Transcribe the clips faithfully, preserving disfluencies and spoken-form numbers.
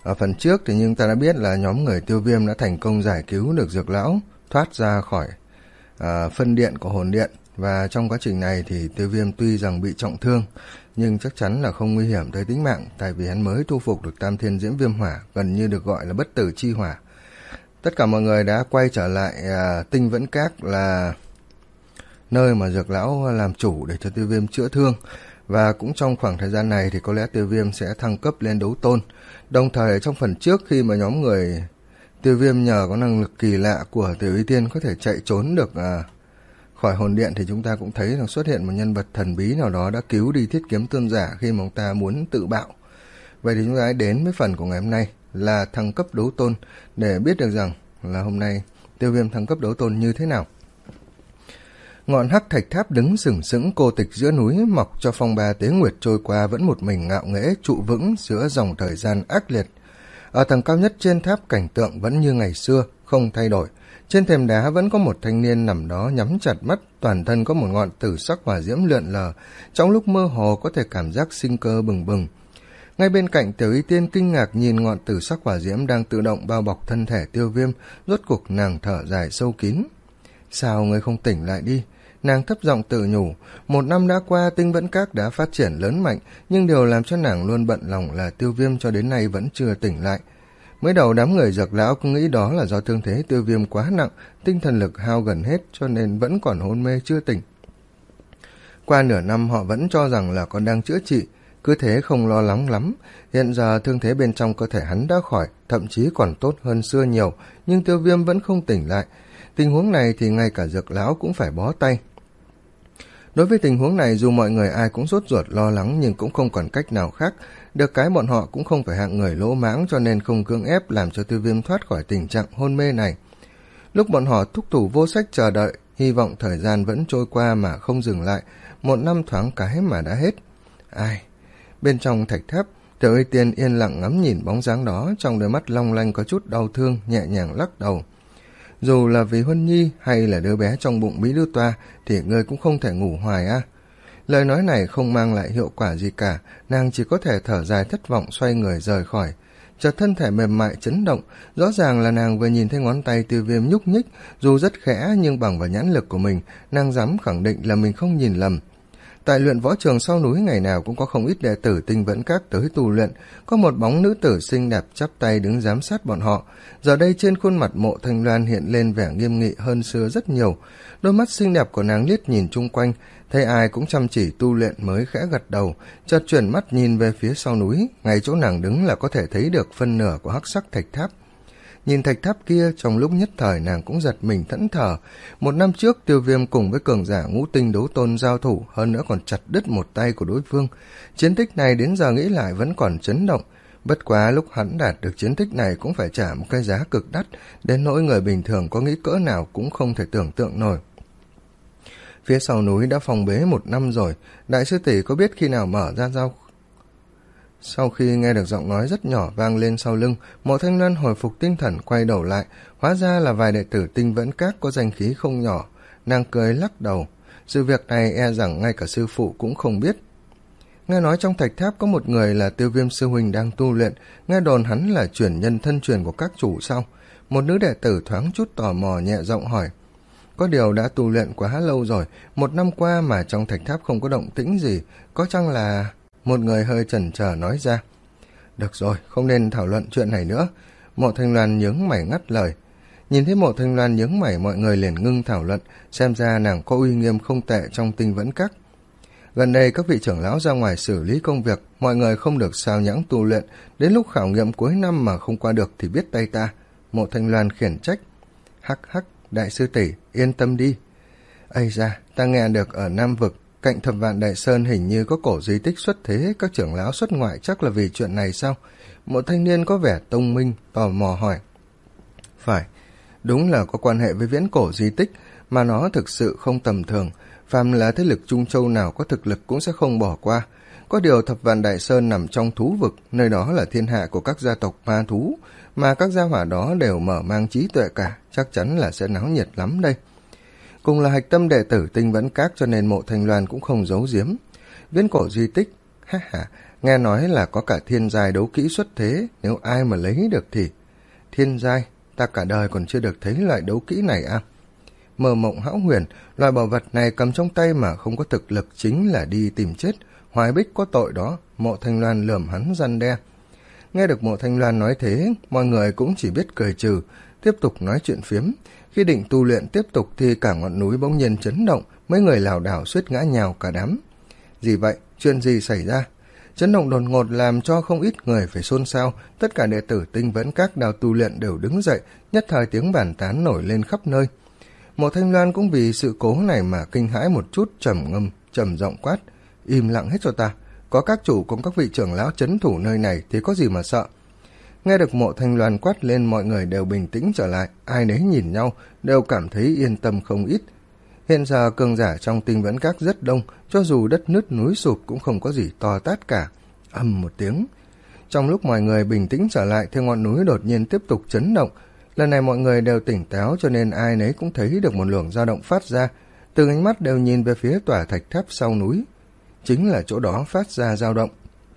Ở phần trước thì nhưng ta đã biết là nhóm người Tiêu Viêm đã thành công giải cứu được Dược Lão thoát ra khỏi à, phân điện của hồn điện, và trong quá trình này thì Tiêu Viêm tuy rằng bị trọng thương nhưng chắc chắn là không nguy hiểm tới tính mạng, tại vì hắn mới thu phục được Tam Thiên Diễm Viêm Hỏa, gần như được gọi là bất tử chi hỏa. Tất cả mọi người đã quay trở lại à, Tinh Vẫn Các, là nơi mà Dược Lão làm chủ để cho Tiêu Viêm chữa thương. Và cũng trong khoảng thời gian này thì có lẽ Tiêu Viêm sẽ thăng cấp lên đấu tôn. Đồng thời trong phần trước, khi mà nhóm người Tiêu Viêm nhờ có năng lực kỳ lạ của Tiểu Y Tiên có thể chạy trốn được à, khỏi hồn điện, thì chúng ta cũng thấy rằng xuất hiện một nhân vật thần bí nào đó đã cứu đi Thiết Kiếm Tôn Giả khi mà ông ta muốn tự bạo. Vậy thì chúng ta hãy đến với phần của ngày hôm nay là thăng cấp đấu tôn, để biết được rằng là hôm nay Tiêu Viêm thăng cấp đấu tôn như thế nào. Ngọn hắc thạch tháp đứng sừng sững cô tịch giữa núi, mọc cho phong ba tế nguyệt trôi qua vẫn một mình ngạo nghễ trụ vững giữa dòng thời gian ác liệt. Ở tầng cao nhất trên tháp, cảnh tượng vẫn như ngày xưa, không thay đổi. Trên thềm đá vẫn có một thanh niên nằm đó nhắm chặt mắt, toàn thân có một ngọn tử sắc hỏa diễm lượn lờ, trong lúc mơ hồ có thể cảm giác sinh cơ bừng bừng. Ngay bên cạnh, Tiểu Y Tiên kinh ngạc nhìn ngọn tử sắc hỏa diễm đang tự động bao bọc thân thể Tiêu Viêm, rốt cuộc nàng thở dài sâu kín. Sao ngươi không tỉnh lại đi? Nàng thấp giọng tự nhủ. Một năm đã qua, Tinh Vẫn Các đã phát triển lớn mạnh, nhưng điều làm cho nàng luôn bận lòng là Tiêu Viêm cho đến nay vẫn chưa tỉnh lại. Mới đầu đám người Dược Lão cũng nghĩ đó là do thương thế Tiêu Viêm quá nặng, tinh thần lực hao gần hết cho nên vẫn còn hôn mê chưa tỉnh. Qua nửa năm họ vẫn cho rằng là còn đang chữa trị, cứ thế không lo lắng lắm. Hiện giờ thương thế bên trong cơ thể hắn đã khỏi, thậm chí còn tốt hơn xưa nhiều, nhưng Tiêu Viêm vẫn không tỉnh lại. Tình huống này thì ngay cả Dược Lão cũng phải bó tay. Đối với tình huống này, dù mọi người ai cũng sốt ruột lo lắng nhưng cũng không còn cách nào khác. Được cái bọn họ cũng không phải hạng người lỗ mãng, cho nên không cưỡng ép làm cho Tiêu Viêm thoát khỏi tình trạng hôn mê này. Lúc bọn họ thúc thủ vô sách chờ đợi, hy vọng thời gian vẫn trôi qua mà không dừng lại. Một năm thoáng cái mà đã hết. Ai? Bên trong thạch tháp, Tiểu Y Tiên yên lặng ngắm nhìn bóng dáng đó, trong đôi mắt long lanh có chút đau thương, nhẹ nhàng lắc đầu. Dù là vì Huân Nhi hay là đứa bé trong bụng Mỹ Lưu Toa thì ngươi cũng không thể ngủ hoài à. Lời nói này không mang lại hiệu quả gì cả, nàng chỉ có thể thở dài thất vọng xoay người rời khỏi. Chợt thân thể mềm mại chấn động, rõ ràng là nàng vừa nhìn thấy ngón tay Tiêu Viêm nhúc nhích, dù rất khẽ nhưng bằng vào nhãn lực của mình, nàng dám khẳng định là mình không nhìn lầm. Tại luyện võ trường sau núi ngày nào cũng có không ít đệ tử Tinh Vẫn Các tới tu luyện, có một bóng nữ tử xinh đẹp chắp tay đứng giám sát bọn họ. Giờ đây trên khuôn mặt Mộ Thanh Loan hiện lên vẻ nghiêm nghị hơn xưa rất nhiều. Đôi mắt xinh đẹp của nàng liếc nhìn chung quanh, thấy ai cũng chăm chỉ tu luyện mới khẽ gật đầu, chợt chuyển mắt nhìn về phía sau núi, ngay chỗ nàng đứng là có thể thấy được phân nửa của hắc sắc thạch tháp. Nhìn thạch tháp kia, trong lúc nhất thời nàng cũng giật mình thẫn thờ. Một năm trước, Tiêu Viêm cùng với cường giả ngũ tinh đấu tôn giao thủ, hơn nữa còn chặt đứt một tay của đối phương. Chiến tích này đến giờ nghĩ lại vẫn còn chấn động. Bất quá lúc hắn đạt được chiến tích này cũng phải trả một cái giá cực đắt, đến nỗi người bình thường có nghĩ cỡ nào cũng không thể tưởng tượng nổi. Phía sau núi đã phòng bế một năm rồi, đại sư tỷ có biết khi nào mở ra giao? Sau khi nghe được giọng nói rất nhỏ vang lên sau lưng, Mộ Thanh Loan hồi phục tinh thần quay đầu lại, hóa ra là vài đệ tử Tinh Vẫn Các có danh khí không nhỏ. Nàng cười lắc đầu, sự việc này e rằng ngay cả sư phụ cũng không biết. Nghe nói trong thạch tháp có một người là Tiêu Viêm sư huynh đang tu luyện, nghe đồn hắn là truyền nhân thân truyền của các chủ sao? Một nữ đệ tử thoáng chút tò mò nhẹ giọng hỏi. Có điều đã tu luyện quá lâu rồi, một năm qua mà trong thạch tháp không có động tĩnh gì, có chăng là... Một người hơi chần chờ nói ra. Được rồi, không nên thảo luận chuyện này nữa. Mộ Thanh Loan nhướng mày ngắt lời. Nhìn thấy Mộ Thanh Loan nhướng mày, mọi người liền ngưng thảo luận, xem ra nàng có uy nghiêm không tệ trong Tinh Vẫn Các. Gần đây các vị trưởng lão ra ngoài xử lý công việc, mọi người không được sao nhãng tu luyện, đến lúc khảo nghiệm cuối năm mà không qua được thì biết tay ta. Mộ Thanh Loan khiển trách. Hắc hắc, đại sư tỷ, yên tâm đi. Ây da, ta nghe được ở Nam Vực, cạnh Thập Vạn Đại Sơn hình như có cổ di tích xuất thế, các trưởng lão xuất ngoại chắc là vì chuyện này sao? Một thanh niên có vẻ tông minh, tò mò hỏi. Phải, đúng là có quan hệ với viễn cổ di tích, mà nó thực sự không tầm thường. Phàm là thế lực Trung Châu nào có thực lực cũng sẽ không bỏ qua. Có điều Thập Vạn Đại Sơn nằm trong thú vực, nơi đó là thiên hạ của các gia tộc ma thú, mà các gia hỏa đó đều mở mang trí tuệ cả, chắc chắn là sẽ náo nhiệt lắm đây. Cùng là hạch tâm đệ tử Tinh Vẫn Các cho nên Mộ Thanh Loan cũng không giấu giếm. Viễn cổ di tích, ha ha, Nghe nói là có cả thiên giai đấu kỹ xuất thế, nếu ai mà lấy được thì... Thiên giai, ta cả đời còn chưa được thấy loại đấu kỹ này à? Mơ mộng hão huyền, loại bảo vật này cầm trong tay mà không có thực lực chính là đi tìm chết. Hoài Bích có tội đó. Mộ Thanh Loan lườm hắn răn đe. Nghe được Mộ Thanh Loan nói thế, mọi người cũng chỉ biết cười trừ, tiếp tục nói chuyện phiếm. Khi định tu luyện tiếp tục thì cả ngọn núi bỗng nhiên chấn động, mấy người lảo đảo suýt ngã nhào cả đám. Gì vậy? Chuyện gì xảy ra? Chấn động đột ngột làm cho không ít người phải xôn xao, tất cả đệ tử Tinh Vẫn Các đào tu luyện đều đứng dậy, nhất thời tiếng bàn tán nổi lên khắp nơi. Mộ Thanh Loan cũng vì sự cố này mà kinh hãi một chút, trầm ngâm, trầm giọng quát: Im lặng hết cho ta, có các chủ cùng các vị trưởng lão trấn thủ nơi này thì có gì mà sợ. Nghe được Mộ Thanh Loan quát lên, mọi người đều bình tĩnh trở lại, ai nấy nhìn nhau, đều cảm thấy yên tâm không ít. Hiện giờ cường giả trong Tinh Vẫn Các rất đông, cho dù đất nứt núi sụp cũng không có gì to tát cả. Ầm một tiếng. Trong lúc mọi người bình tĩnh trở lại thì ngọn núi đột nhiên tiếp tục chấn động. Lần này mọi người đều tỉnh táo cho nên ai nấy cũng thấy được một luồng dao động phát ra. Từng ánh mắt đều nhìn về phía tòa thạch tháp sau núi. Chính là chỗ đó phát ra dao động.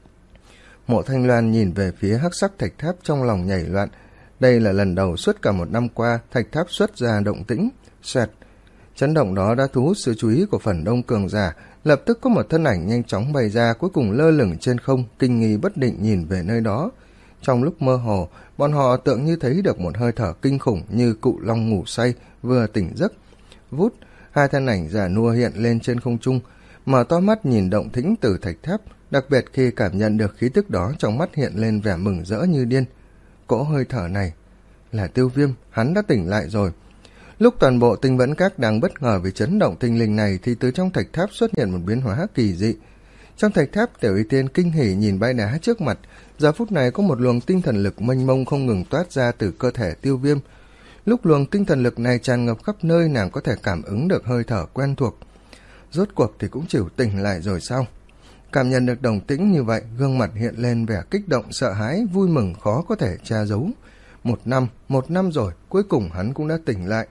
Mộ Thanh Loan nhìn về phía hắc sắc thạch tháp trong lòng nhảy loạn. Đây là lần đầu suốt cả một năm qua thạch tháp xuất ra động tĩnh. Xoẹt. Chấn động đó đã thu hút sự chú ý của phần đông cường giả, lập tức có một thân ảnh nhanh chóng bay ra, cuối cùng lơ lửng trên không, kinh nghi bất định nhìn về nơi đó. Trong lúc mơ hồ, bọn họ tưởng như thấy được một hơi thở kinh khủng như cụ long ngủ say vừa tỉnh giấc. Vút, hai thân ảnh già nua hiện lên trên không trung, mở to mắt nhìn động tĩnh từ thạch tháp, đặc biệt khi cảm nhận được khí tức đó trong mắt hiện lên vẻ mừng rỡ như điên. Cỗ hơi thở này là Tiêu Viêm, hắn đã tỉnh lại rồi. Lúc toàn bộ Tinh Vẫn Các đang bất ngờ vì chấn động tinh linh này thì từ trong thạch tháp xuất hiện một biến hóa kỳ dị. Trong thạch tháp, Tiểu Y Tiên kinh hỉ nhìn bãi đá trước mặt, giờ phút này có một luồng tinh thần lực mênh mông không ngừng toát ra từ cơ thể Tiêu Viêm. Lúc luồng tinh thần lực này tràn ngập khắp nơi, nàng có thể cảm ứng được hơi thở quen thuộc. Rốt cuộc thì cũng chịu tỉnh lại rồi sao? Cảm nhận được đồng tĩnh như vậy, gương mặt hiện lên vẻ kích động, sợ hãi, vui mừng khó có thể tra giấu. Một năm, một năm rồi, cuối cùng hắn cũng đã tỉnh lại.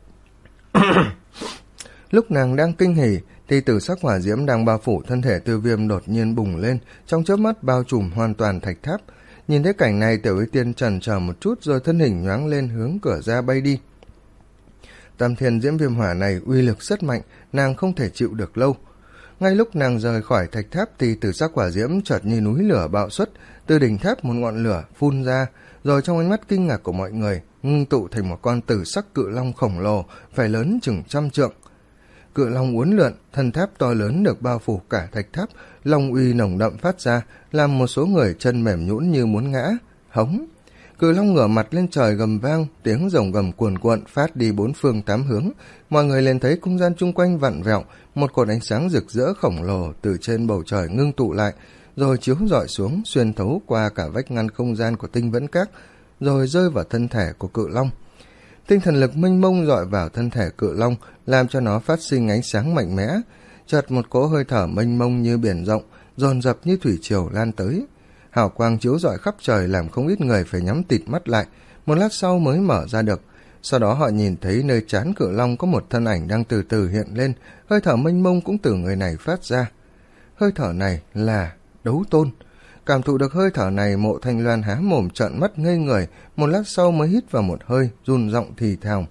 Lúc nàng đang kinh hỉ thì tử sắc hỏa diễm đang bao phủ thân thể Tiêu Viêm đột nhiên bùng lên, trong chớp mắt bao trùm hoàn toàn thạch tháp. Nhìn thấy cảnh này, Tiểu Y Tiên chần chờ một chút rồi thân hình nhoáng lên hướng cửa ra bay đi. Tam thiên diễm viêm hỏa này uy lực rất mạnh, nàng không thể chịu được lâu. Ngay lúc nàng rời khỏi thạch tháp thì tử sắc hỏa diễm chợt như núi lửa bạo xuất, từ đỉnh tháp một ngọn lửa phun ra, rồi trong ánh mắt kinh ngạc của mọi người ngưng tụ thành một con tử sắc cự long khổng lồ, phải lớn chừng trăm trượng. Cự long uốn lượn, thân tháp to lớn được bao phủ cả thạch tháp, long uy nồng đậm phát ra, làm một số người chân mềm nhũn như muốn ngã. Hống! Cự long ngửa mặt lên trời gầm vang, tiếng rồng gầm cuồn cuộn phát đi bốn phương tám hướng. Mọi người liền thấy không gian chung quanh vặn vẹo, một cột ánh sáng rực rỡ khổng lồ từ trên bầu trời ngưng tụ lại, rồi chiếu rọi xuống, xuyên thấu qua cả vách ngăn không gian của Tinh Vẫn Các, rồi rơi vào thân thể của cự long. Tinh thần lực mênh mông dọi vào thân thể cự long, làm cho nó phát sinh ánh sáng mạnh mẽ. Chợt một cỗ hơi thở mênh mông như biển rộng, dồn dập như thủy triều lan tới. Hào quang chiếu rọi khắp trời làm không ít người phải nhắm tịt mắt lại, một lát sau mới mở ra được. Sau đó họ nhìn thấy nơi trán cự long có một thân ảnh đang từ từ hiện lên, hơi thở mênh mông cũng từ người này phát ra. Hơi thở này là Đấu Tôn. Cảm thụ được hơi thở này, Mộ Thanh Loan há mồm trợn mắt ngây người, một lát sau mới hít vào một hơi, run giọng thì thào.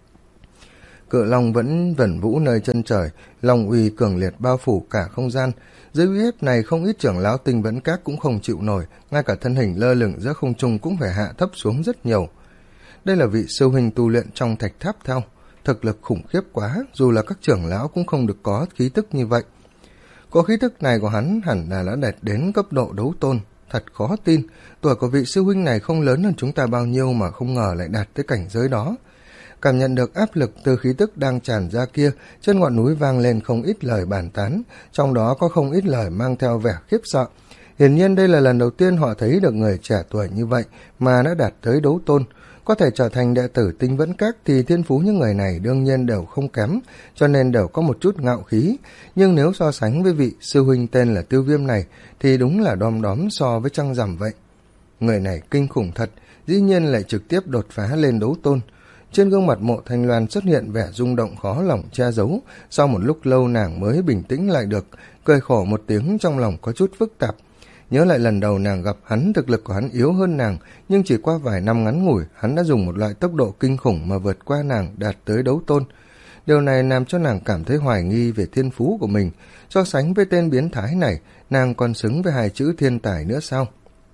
Cự long vẫn vẩn vũ nơi chân trời, long uy cường liệt bao phủ cả không gian. Dưới uy ép này, không ít trưởng lão Tinh Vẫn Các cũng không chịu nổi, ngay cả thân hình lơ lửng giữa không trung cũng phải hạ thấp xuống rất nhiều. Đây là vị sư huynh tu luyện trong thạch tháp thao, thực lực khủng khiếp quá, dù là các trưởng lão cũng không được có khí tức như vậy. Có khí tức này của hắn hẳn là đã đạt đến cấp độ đấu tôn, thật khó tin, tuổi của vị sư huynh này không lớn hơn chúng ta bao nhiêu mà không ngờ lại đạt tới cảnh giới đó. Cảm nhận được áp lực từ khí tức đang tràn ra kia, trên ngọn núi vang lên không ít lời bàn tán, trong đó có không ít lời mang theo vẻ khiếp sợ. Hiển nhiên đây là lần đầu tiên họ thấy được người trẻ tuổi như vậy mà đã đạt tới đấu tôn. Có thể trở thành đệ tử Tinh Vẫn Các thì thiên phú những người này đương nhiên đều không kém, cho nên đều có một chút ngạo khí. Nhưng nếu so sánh với vị sư huynh tên là Tiêu Viêm này thì đúng là đom đóm so với trăng rằm vậy. Người này kinh khủng thật, dĩ nhiên lại trực tiếp đột phá lên đấu tôn. Trên gương mặt Mộ Thanh Loan xuất hiện vẻ rung động khó lòng che giấu, sau một lúc lâu nàng mới bình tĩnh lại được, cười khổ một tiếng, trong lòng có chút phức tạp. Nhớ lại lần đầu nàng gặp hắn, thực lực của hắn yếu hơn nàng, nhưng chỉ qua vài năm ngắn ngủi, hắn đã dùng một loại tốc độ kinh khủng mà vượt qua nàng, đạt tới đấu tôn. Điều này làm cho nàng cảm thấy hoài nghi về thiên phú của mình. So sánh với tên biến thái này, nàng còn xứng với hai chữ thiên tài nữa sao?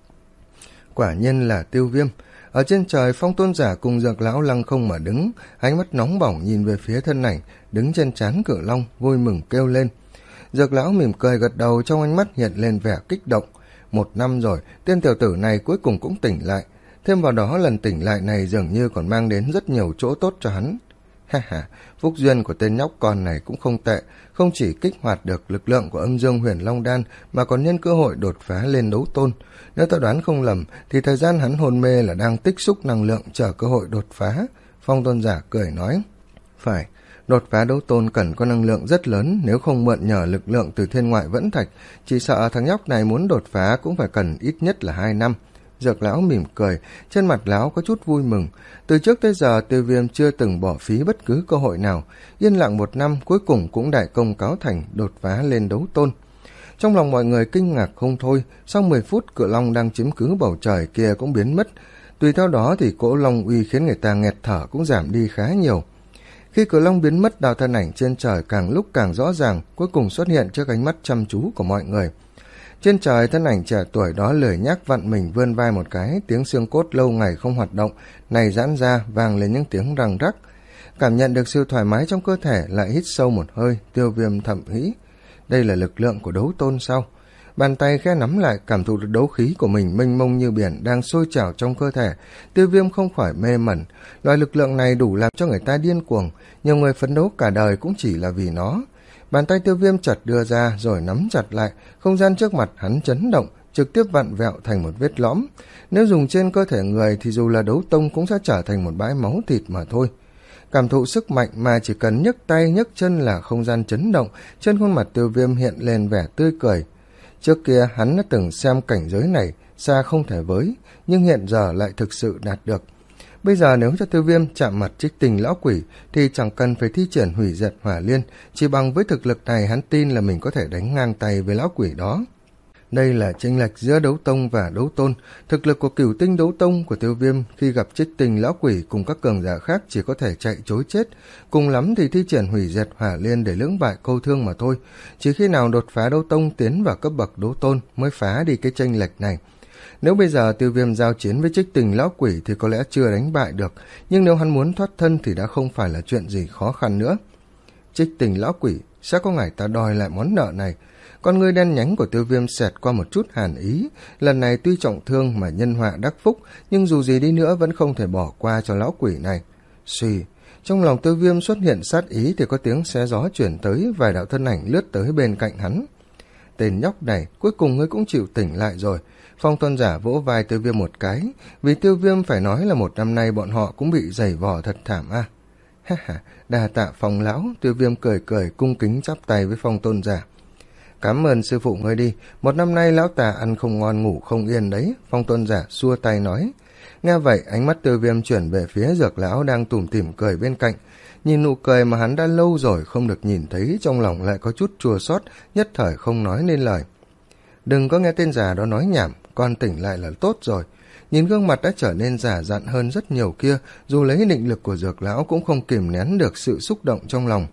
Quả nhiên là Tiêu Viêm. Ở trên trời, Phong Tôn Giả cùng Dược Lão lăng không mà đứng, ánh mắt nóng bỏng nhìn về phía thân ảnh đứng trên trán Cự Long, vui mừng kêu lên. Dược Lão mỉm cười gật đầu, trong ánh mắt hiện lên vẻ kích động. Một năm rồi, tên tiểu tử này cuối cùng cũng tỉnh lại. Thêm vào đó, lần tỉnh lại này dường như còn mang đến rất nhiều chỗ tốt cho hắn. Ha ha, phúc duyên của tên nhóc con này cũng không tệ, không chỉ kích hoạt được lực lượng của Âm Dương Huyền Long Đan mà còn nhân cơ hội đột phá lên đấu tôn. Nếu ta đoán không lầm thì thời gian hắn hôn mê là đang tích xúc năng lượng chờ cơ hội đột phá. Phong Tôn Giả cười nói. Phải, đột phá đấu tôn cần có năng lượng rất lớn, nếu không mượn nhờ lực lượng từ thiên ngoại vẫn thạch, chỉ sợ thằng nhóc này muốn đột phá cũng phải cần ít nhất là hai năm. Dược Lão mỉm cười, trên mặt Lão có chút vui mừng. Từ trước tới giờ, Tiêu Viêm chưa từng bỏ phí bất cứ cơ hội nào. Yên lặng một năm, cuối cùng cũng đại công cáo thành, đột phá lên đấu tôn. Trong lòng mọi người kinh ngạc không thôi, sau mười phút Cự Long đang chiếm cứ bầu trời kia cũng biến mất. Tùy theo đó thì cỗ long uy khiến người ta nghẹt thở cũng giảm đi khá nhiều. Khi Cự Long biến mất, đạo thân ảnh trên trời càng lúc càng rõ ràng, cuối cùng xuất hiện trước ánh mắt chăm chú của mọi người. Trên trời, thân ảnh trẻ tuổi đó lười nhác vặn mình vươn vai một cái, tiếng xương cốt lâu ngày không hoạt động này giãn ra, vang lên những tiếng răng rắc. Cảm nhận được sự thoải mái trong cơ thể, lại hít sâu một hơi, Tiêu Viêm thầm nghĩ, đây là lực lượng của đấu tôn sao? Bàn tay khẽ nắm lại, cảm thụ được đấu khí của mình mênh mông như biển đang sôi trào trong cơ thể. Tiêu Viêm không khỏi mê mẩn, loại lực lượng này đủ làm cho người ta điên cuồng, nhiều người phấn đấu cả đời cũng chỉ là vì nó. Bàn tay Tiêu Viêm chợt đưa ra rồi nắm chặt lại, không gian trước mặt hắn chấn động, trực tiếp vặn vẹo thành một vết lõm. Nếu dùng trên cơ thể người thì dù là đấu tông cũng sẽ trở thành một bãi máu thịt mà thôi. Cảm thụ sức mạnh mà chỉ cần nhấc tay nhấc chân là không gian chấn động, trên khuôn mặt Tiêu Viêm hiện lên vẻ tươi cười. Trước kia hắn đã từng xem cảnh giới này xa không thể với, nhưng hiện giờ lại thực sự đạt được. Bây giờ nếu cho Tiêu Viêm chạm mặt Trích Tình lão quỷ thì chẳng cần phải thi triển hủy diệt hỏa liên, chỉ bằng với thực lực này hắn tin là mình có thể đánh ngang tay với lão quỷ đó. Đây là chênh lệch giữa đấu tông và đấu tôn. Thực lực của cửu tinh đấu tông của Tiêu Viêm khi gặp Trích Tình lão quỷ cùng các cường giả khác chỉ có thể chạy chối chết, cùng lắm thì thi triển hủy diệt hỏa liên để lưỡng bại câu thương mà thôi. Chỉ khi nào đột phá đấu tông tiến vào cấp bậc đấu tôn mới phá đi cái chênh lệch này. Nếu bây giờ Tiêu Viêm giao chiến với Trích Tình lão quỷ thì có lẽ chưa đánh bại được, nhưng nếu hắn muốn thoát thân thì đã không phải là chuyện gì khó khăn nữa. Trích Tình lão quỷ, sẽ có ngày ta đòi lại món nợ này. Con ngươi đen nhánh của Tiêu Viêm xẹt qua một chút hàn ý, lần này tuy trọng thương mà nhân họa đắc phúc, nhưng dù gì đi nữa vẫn không thể bỏ qua cho lão quỷ này. Suy, trong lòng Tiêu Viêm xuất hiện sát ý thì có tiếng xé gió chuyển tới, vài đạo thân ảnh lướt tới bên cạnh hắn. Tên nhóc này, cuối cùng ngươi cũng chịu tỉnh lại rồi. Phong Tôn Giả vỗ vai Tiêu Viêm một cái, vì Tiêu Viêm phải nói là một năm nay bọn họ cũng bị giày vò thật thảm a. Ha ha, đa tạ Phong lão. Tiêu Viêm cười cười cung kính chắp tay với Phong Tôn Giả. Cảm ơn sư phụ ngươi đi, một năm nay lão tà ăn không ngon ngủ không yên đấy. Phong Tôn Giả xua tay nói. Nghe vậy, ánh mắt Tiêu Viêm chuyển về phía Dược lão đang tủm tỉm cười bên cạnh. Nhìn nụ cười mà hắn đã lâu rồi không được nhìn thấy, trong lòng lại có chút chua xót, nhất thời không nói nên lời. Đừng có nghe tên già đó nói nhảm, con tỉnh lại là tốt rồi. Nhìn gương mặt đã trở nên già dặn hơn rất nhiều kia, dù lấy định lực của Dược lão cũng không kìm nén được sự xúc động trong lòng.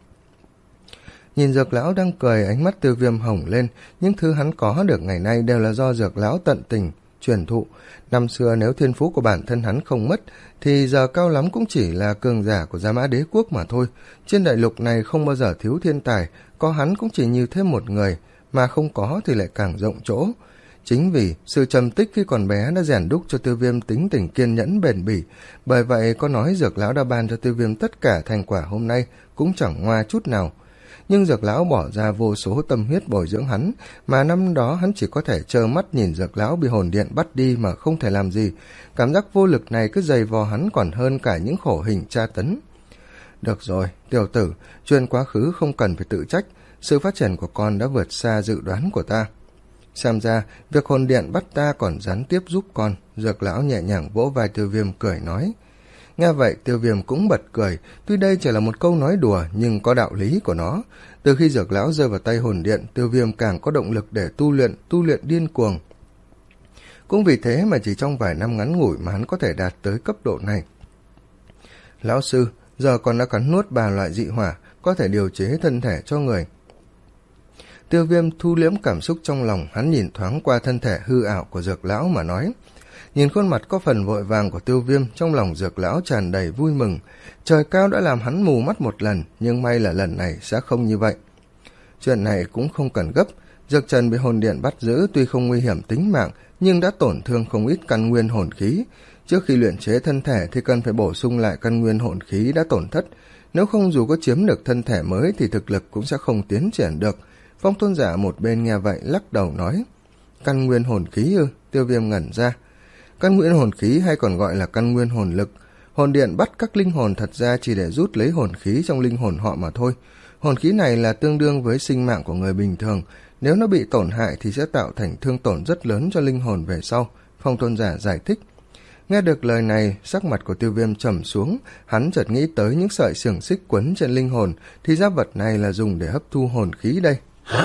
Nhìn Dược lão đang cười, ánh mắt Tiêu Viêm hồng lên, những thứ hắn có được ngày nay đều là do Dược lão tận tình truyền thụ. Năm xưa nếu thiên phú của bản thân hắn không mất thì giờ cao lắm cũng chỉ là cường giả của Gia Mã Đế quốc mà thôi. Trên đại lục này không bao giờ thiếu thiên tài, có hắn cũng chỉ như thêm một người, mà không có thì lại càng rộng chỗ. Chính vì sự trầm tích khi còn bé đã rèn đúc cho Tiêu Viêm tính tình kiên nhẫn bền bỉ, bởi vậy có nói Dược lão đã ban cho Tiêu Viêm tất cả thành quả hôm nay cũng chẳng ngoa chút nào. Nhưng Dược lão bỏ ra vô số tâm huyết bồi dưỡng hắn, mà năm đó hắn chỉ có thể trơ mắt nhìn Dược lão bị hồn điện bắt đi mà không thể làm gì. Cảm giác vô lực này cứ dày vò hắn còn hơn cả những khổ hình tra tấn. Được rồi, tiểu tử, chuyện quá khứ không cần phải tự trách, sự phát triển của con đã vượt xa dự đoán của ta. Xem ra, việc hồn điện bắt ta còn gián tiếp giúp con. Dược lão nhẹ nhàng vỗ vai Tiêu Viêm cười nói. Nghe vậy, Tiêu Viêm cũng bật cười, tuy đây chỉ là một câu nói đùa nhưng có đạo lý của nó. Từ khi Dược lão rơi vào tay hồn điện, Tiêu Viêm càng có động lực để tu luyện, tu luyện điên cuồng. Cũng vì thế mà chỉ trong vài năm ngắn ngủi mà hắn có thể đạt tới cấp độ này. Lão sư, giờ còn đã cắn nuốt ba loại dị hỏa, có thể điều chế thân thể cho người. Tiêu Viêm thu liễm cảm xúc trong lòng, hắn nhìn thoáng qua thân thể hư ảo của Dược lão mà nói. Nhìn khuôn mặt có phần vội vàng của Tiêu Viêm, trong lòng Dược lão tràn đầy vui mừng. Trời cao đã làm hắn mù mắt một lần, nhưng may là lần này sẽ không như vậy. Chuyện này cũng không cần gấp. Dược Trần bị hồn điện bắt giữ tuy không nguy hiểm tính mạng, nhưng đã tổn thương không ít căn nguyên hồn khí. Trước khi luyện chế thân thể thì cần phải bổ sung lại căn nguyên hồn khí đã tổn thất. Nếu không dù có chiếm được thân thể mới thì thực lực cũng sẽ không tiến triển được. Phong Tôn giả một bên nghe vậy lắc đầu nói. Căn nguyên hồn khí ư? Tiêu Viêm ngẩn ra. Căn nguyên hồn khí hay còn gọi là căn nguyên hồn lực. Hồn điện bắt các linh hồn thật ra chỉ để rút lấy hồn khí trong linh hồn họ mà thôi. Hồn khí này là tương đương với sinh mạng của người bình thường. Nếu nó bị tổn hại thì sẽ tạo thành thương tổn rất lớn cho linh hồn về sau. Phong Tôn giả giải thích. Nghe được lời này, sắc mặt của Tiêu Viêm trầm xuống, hắn chợt nghĩ tới những sợi xiềng xích quấn trên linh hồn, thì giáp vật này là dùng để hấp thu hồn khí đây.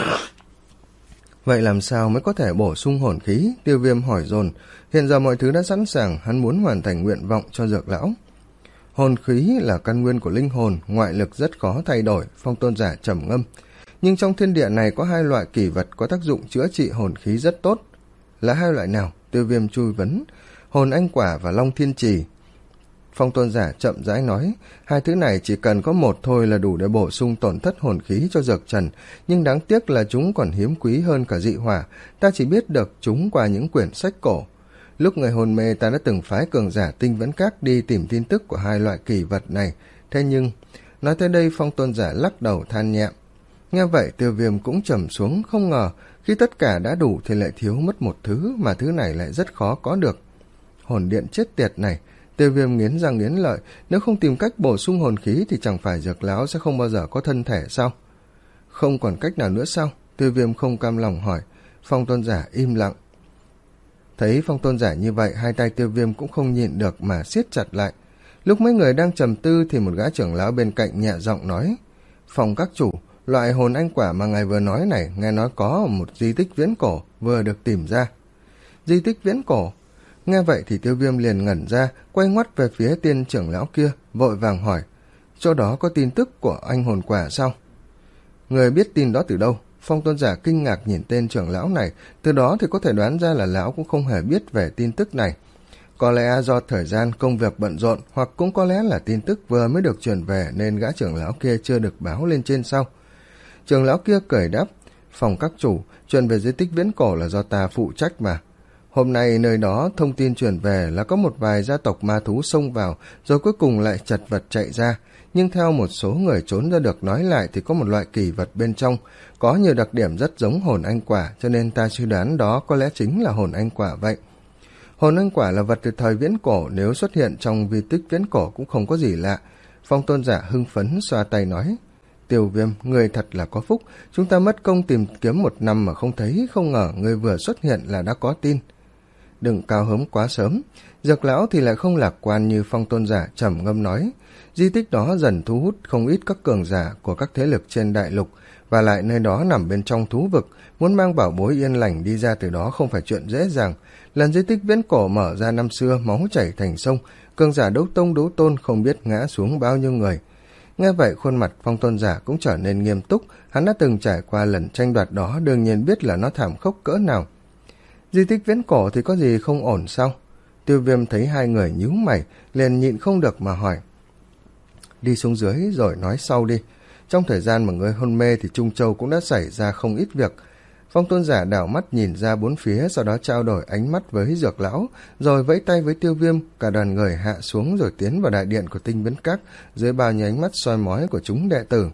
Vậy làm sao mới có thể bổ sung hồn khí? Tiêu Viêm hỏi dồn. Hiện giờ mọi thứ đã sẵn sàng, hắn muốn hoàn thành nguyện vọng cho Dược lão. Hồn khí là căn nguyên của linh hồn, ngoại lực rất khó thay đổi, Phong Tôn giả trầm ngâm. Nhưng trong thiên địa này có hai loại kỷ vật có tác dụng chữa trị hồn khí rất tốt. Là hai loại nào? Tiêu Viêm chui vấn. Hồn anh quả và long thiên trì. Phong Tôn giả chậm rãi nói, hai thứ này chỉ cần có một thôi là đủ để bổ sung tổn thất hồn khí cho Dược Trần, nhưng đáng tiếc là chúng còn hiếm quý hơn cả dị hỏa, ta chỉ biết được chúng qua những quyển sách cổ. Lúc người hồn mê ta đã từng phái cường giả Tinh Vẫn Các đi tìm tin tức của hai loại kỳ vật này, thế nhưng, nói tới đây Phong Tôn giả lắc đầu than nhẹ. Nghe vậy Tiêu Viêm cũng trầm xuống, không ngờ, khi tất cả đã đủ thì lại thiếu mất một thứ mà thứ này lại rất khó có được. Hồn điện chết tiệt này, Tiêu Viêm nghiến răng nghiến lợi, nếu không tìm cách bổ sung hồn khí thì chẳng phải Dược lão sẽ không bao giờ có thân thể sao? Không còn cách nào nữa sao? Tiêu Viêm không cam lòng hỏi. Phong Tôn giả im lặng. Thấy Phong Tôn giả như vậy, hai tay Tiêu Viêm cũng không nhịn được mà siết chặt lại. Lúc mấy người đang trầm tư thì một gã trưởng lão bên cạnh nhẹ giọng nói. Phong các chủ, loại hồn anh quả mà ngài vừa nói này, nghe nói có ở một di tích viễn cổ vừa được tìm ra. Di tích viễn cổ? Nghe vậy thì Tiêu Viêm liền ngẩn ra, quay ngoắt về phía tiên trưởng lão kia, vội vàng hỏi. Chỗ đó có tin tức của anh hồn quả sao? Người biết tin đó từ đâu? Phong Tôn giả kinh ngạc nhìn tên trưởng lão này, từ đó thì có thể đoán ra là lão cũng không hề biết về tin tức này. Có lẽ do thời gian công việc bận rộn, hoặc cũng có lẽ là tin tức vừa mới được truyền về nên gã trưởng lão kia chưa được báo lên trên sau. Trưởng lão kia cười đáp, Phong các chủ, chuyện về di tích viễn cổ là do ta phụ trách mà. Hôm nay nơi đó thông tin truyền về là có một vài gia tộc ma thú xông vào, rồi cuối cùng lại chật vật chạy ra. Nhưng theo một số người trốn ra được nói lại thì có một loại kỳ vật bên trong, có nhiều đặc điểm rất giống hồn anh quả, cho nên ta suy đoán đó có lẽ chính là hồn anh quả vậy. Hồn anh quả là vật từ thời viễn cổ, nếu xuất hiện trong di tích viễn cổ cũng không có gì lạ. Phong Tôn giả hưng phấn xoa tay nói, Tiêu Viêm, người thật là có phúc, chúng ta mất công tìm kiếm một năm mà không thấy, không ngờ người vừa xuất hiện là đã có tin. Đừng cao hứng quá sớm. Dược lão thì lại không lạc quan như Phong Tôn giả trầm ngâm nói. Di tích đó dần thu hút không ít các cường giả của các thế lực trên đại lục, và lại nơi đó nằm bên trong thú vực, muốn mang bảo bối yên lành đi ra từ đó không phải chuyện dễ dàng. Lần di tích viễn cổ mở ra năm xưa, máu chảy thành sông, cường giả đấu tông đấu tôn không biết ngã xuống bao nhiêu người. Nghe vậy khuôn mặt Phong Tôn giả cũng trở nên nghiêm túc, hắn đã từng trải qua lần tranh đoạt đó, đương nhiên biết là nó thảm khốc cỡ nào. Di tích viễn cổ thì có gì không ổn sao? Tiêu Viêm thấy hai người nhíu mày, liền nhịn không được mà hỏi. Đi xuống dưới rồi nói sau đi. Trong thời gian mà người hôn mê thì Trung Châu cũng đã xảy ra không ít việc. Phong Tôn giả đảo mắt nhìn ra bốn phía, sau đó trao đổi ánh mắt với Dược lão, rồi vẫy tay với Tiêu Viêm, cả đoàn người hạ xuống rồi tiến vào đại điện của Tinh Vấn Các, dưới bao nhiêu ánh mắt soi mói của chúng đệ tử.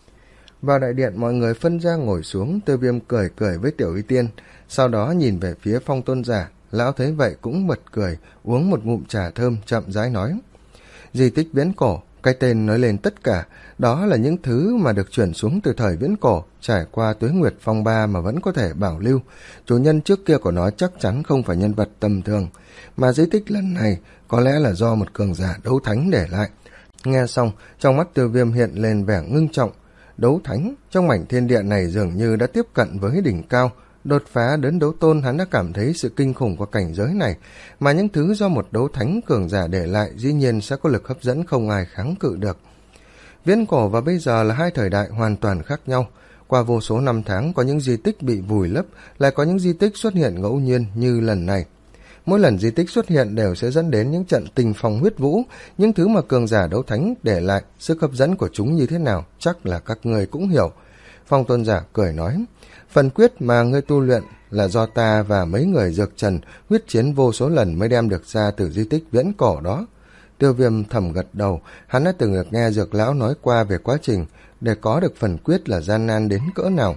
Vào đại điện mọi người phân ra ngồi xuống, Tiêu Viêm cười cười với Tiểu Y Tiên, sau đó nhìn về phía Phong Tôn giả, lão thấy vậy cũng bật cười, uống một ngụm trà thơm chậm rãi nói. Di tích viễn cổ, cái tên nói lên tất cả, đó là những thứ mà được chuyển xuống từ thời viễn cổ, trải qua tuế nguyệt phong ba mà vẫn có thể bảo lưu. Chủ nhân trước kia của nó chắc chắn không phải nhân vật tầm thường, mà di tích lần này có lẽ là do một cường giả đấu thánh để lại. Nghe xong, trong mắt Tiêu Viêm hiện lên vẻ ngưng trọng. Đấu thánh, trong mảnh thiên địa này dường như đã tiếp cận với đỉnh cao, Đột phá đến đấu tôn, hắn đã cảm thấy sự kinh khủng của cảnh giới này, mà những thứ do một đấu thánh cường giả để lại dĩ nhiên sẽ có lực hấp dẫn không ai kháng cự được. Viễn cổ và bây giờ là hai thời đại hoàn toàn khác nhau. Qua vô số năm tháng, có những di tích bị vùi lấp, lại có những di tích xuất hiện ngẫu nhiên như lần này. Mỗi lần di tích xuất hiện đều sẽ dẫn đến những trận tình phong huyết vũ, những thứ mà cường giả đấu thánh để lại, sức hấp dẫn của chúng như thế nào, chắc là các người cũng hiểu. Phong tôn giả cười nói, phần quyết mà ngươi tu luyện là do ta và mấy người dược trần huyết chiến vô số lần mới đem được ra từ di tích viễn cổ đó. Tiêu Viêm thầm gật đầu, hắn đã từng được nghe dược lão nói qua về quá trình để có được phần quyết là gian nan đến cỡ nào.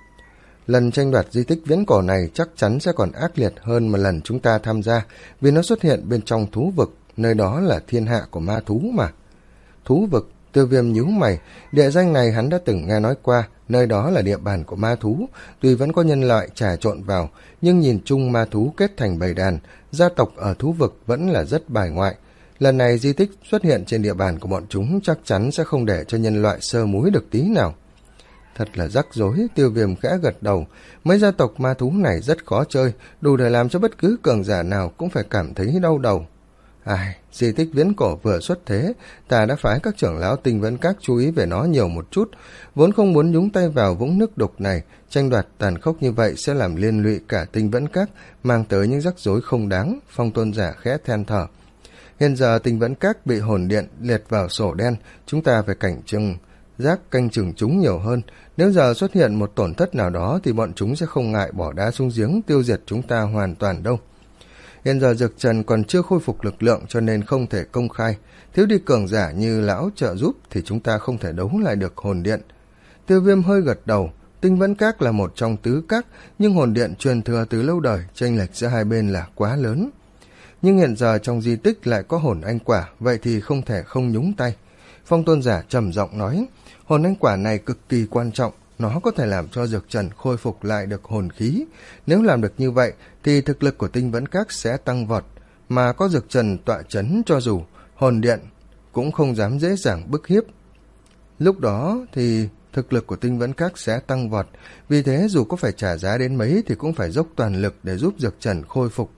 Lần tranh đoạt di tích viễn cổ này chắc chắn sẽ còn ác liệt hơn một lần chúng ta tham gia, vì nó xuất hiện bên trong thú vực, nơi đó là thiên hạ của ma thú mà. Thú vực, Tiêu Viêm nhíu mày, địa danh này hắn đã từng nghe nói qua, nơi đó là địa bàn của ma thú, tuy vẫn có nhân loại trà trộn vào, nhưng nhìn chung ma thú kết thành bầy đàn, gia tộc ở thú vực vẫn là rất bài ngoại. Lần này di tích xuất hiện trên địa bàn của bọn chúng chắc chắn sẽ không để cho nhân loại sơ múi được tí nào. Thật là rắc rối, Tiêu Viêm khẽ gật đầu. Mấy gia tộc ma thú này rất khó chơi, đủ để làm cho bất cứ cường giả nào cũng phải cảm thấy đau đầu. Ai, di tích viễn cổ vừa xuất thế, ta đã phái các trưởng lão Tinh Vẫn Các chú ý về nó nhiều một chút, vốn không muốn nhúng tay vào vũng nước đục này, tranh đoạt tàn khốc như vậy sẽ làm liên lụy cả Tinh Vẫn Các, mang tới những rắc rối không đáng. Phong tôn giả khẽ than thở. Hiện giờ Tinh Vẫn Các bị hồn điện liệt vào sổ đen, chúng ta phải cảnh chừng giác canh chừng chúng nhiều hơn. Nếu giờ xuất hiện một tổn thất nào đó thì bọn chúng sẽ không ngại bỏ đá xuống giếng tiêu diệt chúng ta hoàn toàn đâu. Hiện giờ Dược Trần còn chưa khôi phục lực lượng cho nên không thể công khai. Thiếu đi cường giả như lão trợ giúp thì chúng ta không thể đấu lại được hồn điện. Tiêu Viêm hơi gật đầu. Tinh Vẫn Các là một trong tứ các, nhưng hồn điện truyền thừa từ lâu đời, chênh lệch giữa hai bên là quá lớn. Nhưng hiện giờ trong di tích lại có hồn anh quả, vậy thì không thể không nhúng tay. Phong tôn giả trầm giọng nói, hồn anh quả này cực kỳ quan trọng, nó có thể làm cho Dược Trần khôi phục lại được hồn khí. Nếu làm được như vậy thì thực lực của Tinh Vẫn Các sẽ tăng vọt, mà có Dược Trần tọa chấn cho dù hồn điện cũng không dám dễ dàng bức hiếp. Lúc đó thì thực lực của Tinh Vẫn Các sẽ tăng vọt, vì thế dù có phải trả giá đến mấy thì cũng phải dốc toàn lực để giúp Dược Trần khôi phục.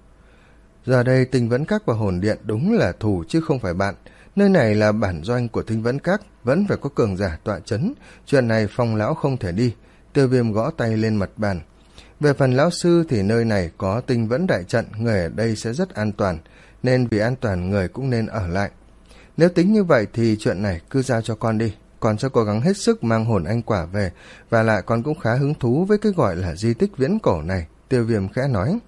Giờ đây Tinh Vẫn Các và hồn điện đúng là thù chứ không phải bạn. Nơi này là bản doanh của Tinh Vẫn Các, vẫn phải có cường giả tọa chấn. Chuyện này Phong lão không thể đi. Tiêu Viêm gõ tay lên mặt bàn. Về phần lão sư thì nơi này có Tinh Vẫn đại trận, người ở đây sẽ rất an toàn, nên vì an toàn người cũng nên ở lại. Nếu tính như vậy thì chuyện này cứ giao cho con đi, con sẽ cố gắng hết sức mang hồn anh quả về, và lại con cũng khá hứng thú với cái gọi là di tích viễn cổ này. Tiêu Viêm khẽ nói.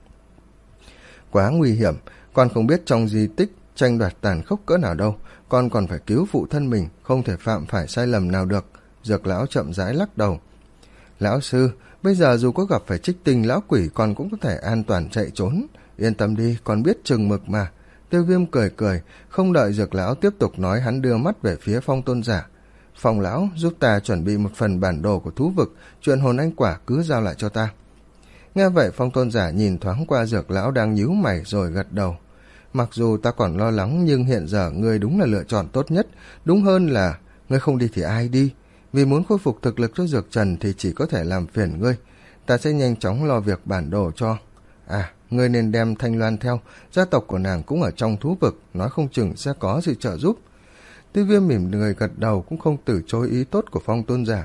Quá nguy hiểm, con không biết trong di tích tranh đoạt tàn khốc cỡ nào đâu, con còn phải cứu phụ thân mình, không thể phạm phải sai lầm nào được. Dược lão chậm rãi lắc đầu. Lão sư, bây giờ dù có gặp phải trích tinh lão quỷ con cũng có thể an toàn chạy trốn. Yên tâm đi, con biết chừng mực mà. Tiêu Viêm cười cười, không đợi Dược lão tiếp tục nói, hắn đưa mắt về phía Phong tôn giả. Phong lão, giúp ta chuẩn bị một phần bản đồ của thú vực, chuyện hồn anh quả cứ giao lại cho ta. Nghe vậy Phong tôn giả nhìn thoáng qua Dược lão đang nhíu mày rồi gật đầu. Mặc dù ta còn lo lắng, nhưng hiện giờ ngươi đúng là lựa chọn tốt nhất. Đúng hơn là ngươi không đi thì ai đi. Vì muốn khôi phục thực lực cho Dược Trần thì chỉ có thể làm phiền ngươi. Ta sẽ nhanh chóng lo việc bản đồ cho. À, ngươi nên đem Thanh Loan theo, gia tộc của nàng cũng ở trong thú vực, nói không chừng sẽ có sự trợ giúp. Tiêu Viêm mỉm người gật đầu, cũng không từ chối ý tốt của Phong tôn giả.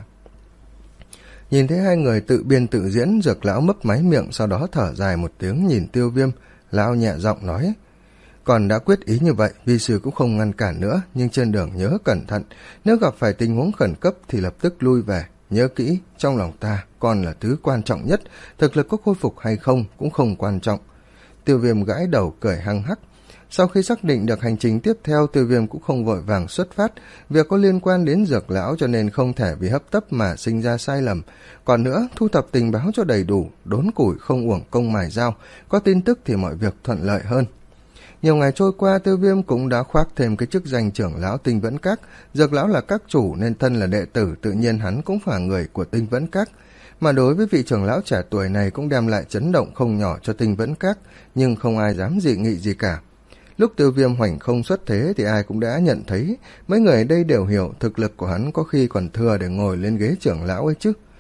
Nhìn thấy hai người tự biên tự diễn, Dược lão mấp máy miệng, sau đó thở dài một tiếng nhìn Tiêu Viêm. Lão nhẹ giọng nói, còn đã quyết ý như vậy, vi sư cũng không ngăn cản nữa, nhưng trên đường nhớ cẩn thận, nếu gặp phải tình huống khẩn cấp thì lập tức lui về. Nhớ kỹ, trong lòng ta còn là thứ quan trọng nhất, thực lực có khôi phục hay không cũng không quan trọng. Tiêu Viêm gãi đầu cười hăng hắc. Sau khi xác định được hành trình tiếp theo, Tiêu Viêm cũng không vội vàng xuất phát, việc có liên quan đến Dược lão cho nên không thể vì hấp tấp mà sinh ra sai lầm. Còn nữa, thu thập tình báo cho đầy đủ, đốn củi không uổng công mài dao, có tin tức thì mọi việc thuận lợi hơn. Nhiều ngày trôi qua, Tiêu Viêm cũng đã khoác thêm cái chức danh trưởng lão Tinh Vẫn Các. Dược lão là các chủ nên thân là đệ tử, tự nhiên hắn cũng phải người của Tinh Vẫn Các. Mà đối với vị trưởng lão trẻ tuổi này cũng đem lại chấn động không nhỏ cho Tinh Vẫn Các, nhưng không ai dám dị nghị gì cả. Lúc Tiêu Viêm hoành không xuất thế thì ai cũng đã nhận thấy, mấy người ở đây đều hiểu thực lực của hắn có khi còn thừa để ngồi lên ghế trưởng lão ấy chứ.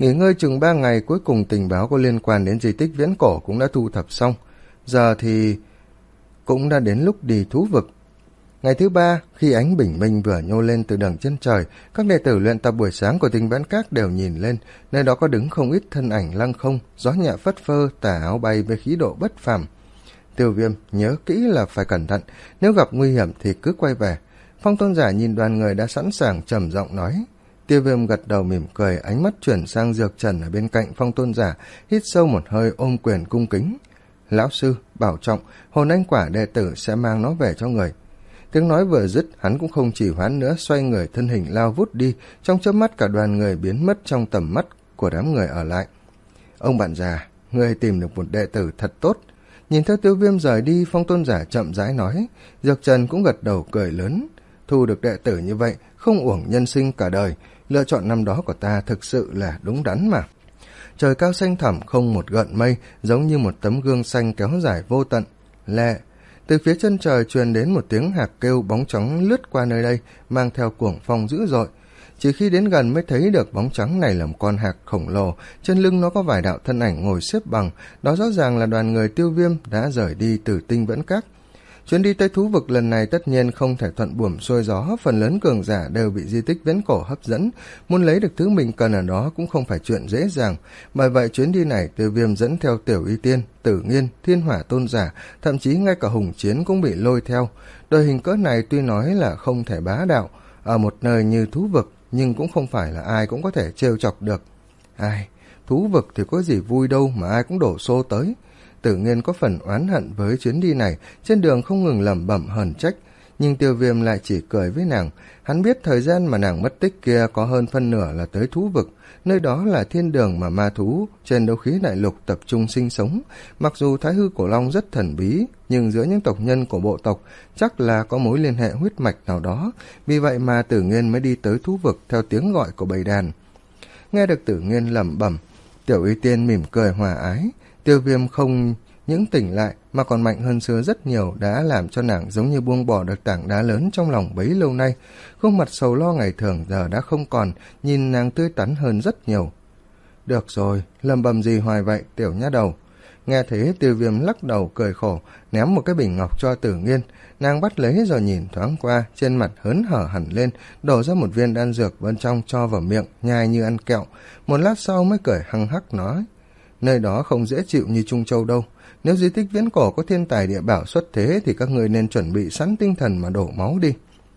Nghỉ ngơi chừng ba ngày, cuối cùng tình báo có liên quan đến di tích viễn cổ cũng đã thu thập xong. Giờ thì cũng đã đến lúc đi thú vực. Ngày thứ ba, khi ánh bình minh vừa nhô lên từ đường chân trời, các đệ tử luyện tập buổi sáng của Tinh Vẫn Các đều nhìn lên, nơi đó có đứng không ít thân ảnh lăng không, gió nhẹ phất phơ, tà áo bay với khí độ bất phàm. Tiêu Viêm nhớ kỹ là phải cẩn thận, nếu gặp nguy hiểm thì cứ quay về. Phong Tôn Giả nhìn đoàn người đã sẵn sàng trầm giọng nói. Tiêu Viêm gật đầu mỉm cười, ánh mắt chuyển sang Dược Trần ở bên cạnh Phong Tôn Giả, hít sâu một hơi ôm quyền cung kính. Lão sư, bảo trọng, hồn anh quả đệ tử sẽ mang nó về cho người. Tiếng nói vừa dứt, hắn cũng không chỉ hoãn nữa, xoay người thân hình lao vút đi, trong chớp mắt cả đoàn người biến mất trong tầm mắt của đám người ở lại. Ông bạn già, ngươi tìm được một đệ tử thật tốt. Nhìn theo Tiêu Viêm rời đi, Phong Tôn Giả chậm rãi nói. Dược Trần cũng gật đầu cười lớn. Thu được đệ tử như vậy, không uổng nhân sinh cả đời. Lựa chọn năm đó của ta thực sự là đúng đắn mà. Trời cao xanh thẳm, không một gợn mây, giống như một tấm gương xanh kéo dài vô tận. Lẹ! Từ phía chân trời truyền đến một tiếng hạc kêu, bóng trắng lướt qua nơi đây, mang theo cuồng phong dữ dội. Chỉ khi đến gần mới thấy được bóng trắng này là một con hạc khổng lồ, trên lưng nó có vài đạo thân ảnh ngồi xếp bằng, đó rõ ràng là đoàn người Tiêu Viêm đã rời đi từ Tinh Vẫn Các. Chuyến đi tới thú vực lần này tất nhiên không thể thuận buồm xuôi gió, phần lớn cường giả đều bị di tích viễn cổ hấp dẫn, muốn lấy được thứ mình cần ở đó cũng không phải chuyện dễ dàng. Bởi vậy chuyến đi này, Tiêu Viêm dẫn theo Tiểu Y Tiên, Tử Nghiên, Thiên Hỏa Tôn Giả, thậm chí ngay cả Hùng Chiến cũng bị lôi theo. Đội hình cỡ này tuy nói là không thể bá đạo ở một nơi như thú vực, nhưng cũng không phải là ai cũng có thể trêu chọc được. Ai, thú vực thì có gì vui đâu mà ai cũng đổ xô tới. Tử Nghiên có phần oán hận với chuyến đi này, trên đường không ngừng lẩm bẩm hờn trách, nhưng Tiêu Viêm lại chỉ cười với nàng. Hắn biết thời gian mà nàng mất tích kia có hơn phân nửa là tới thú vực, nơi đó là thiên đường mà ma thú trên đấu khí đại lục tập trung sinh sống. Mặc dù Thái Hư Cổ Long rất thần bí, nhưng giữa những tộc nhân của bộ tộc chắc là có mối liên hệ huyết mạch nào đó, vì vậy mà Tử Nghiên mới đi tới thú vực theo tiếng gọi của bầy đàn. Nghe được Tử Nghiên lẩm bẩm, Tiểu Y Tiên mỉm cười hòa ái. Tiêu Viêm không những tỉnh lại mà còn mạnh hơn xưa rất nhiều, đã làm cho nàng giống như buông bỏ được tảng đá lớn trong lòng bấy lâu nay. Khuôn mặt sầu lo ngày thường giờ đã không còn, nhìn nàng tươi tắn hơn rất nhiều. Được rồi, lầm bầm gì hoài vậy, tiểu nha đầu. Nghe thế Tiêu Viêm lắc đầu cười khổ, ném một cái bình ngọc cho Tử Nghiên. Nàng bắt lấy rồi nhìn thoáng qua, trên mặt hớn hở hẳn lên, đổ ra một viên đan dược bên trong cho vào miệng, nhai như ăn kẹo. Một lát sau mới cười hăng hắc nói. Nơi đó không dễ chịu như Trung Châu đâu. Nếu di tích viễn cổ có thiên tài địa bảo xuất thế thì các người nên chuẩn bị sẵn tinh thần mà đổ máu đi.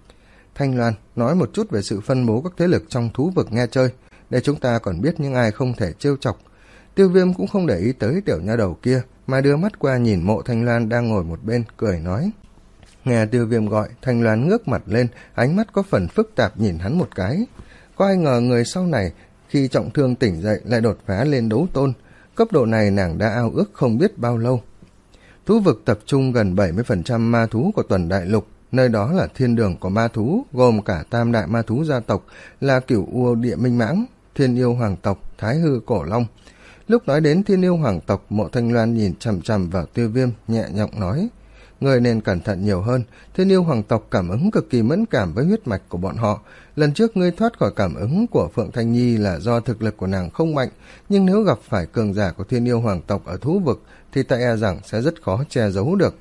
Thanh Loan, nói một chút về sự phân bố các thế lực trong thú vực nghe chơi, để chúng ta còn biết những ai không thể trêu chọc. Tiêu Viêm cũng không để ý tới tiểu nha đầu kia, mà đưa mắt qua nhìn Mộ Thanh Loan đang ngồi một bên, cười nói. Nghe Tiêu Viêm gọi, Thanh Loan ngước mặt lên, ánh mắt có phần phức tạp nhìn hắn một cái. Có ai ngờ người sau này, khi trọng thương tỉnh dậy lại đột phá lên đấu tôn. Cấp độ này nàng đã ao ước không biết bao lâu. Thú vực tập trung gần bảy mươi phần trăm ma thú của tuần đại lục, nơi đó là thiên đường của ma thú, gồm cả tam đại ma thú gia tộc là Cửu U Địa Minh Mãng, Thiên Yêu Hoàng tộc, Thái Hư Cổ Long. Lúc nói đến Thiên Yêu Hoàng tộc, Mộ Thanh Loan nhìn chằm chằm vào Tiêu Viêm, nhẹ nhõm nói. Người nên cẩn thận nhiều hơn, Thiên Yêu Hoàng tộc cảm ứng cực kỳ mẫn cảm với huyết mạch của bọn họ. Lần trước ngươi thoát khỏi cảm ứng của Phượng Thanh Nhi là do thực lực của nàng không mạnh, nhưng nếu gặp phải cường giả của Thiên Yêu Hoàng tộc ở thú vực thì tại e rằng sẽ rất khó che giấu được.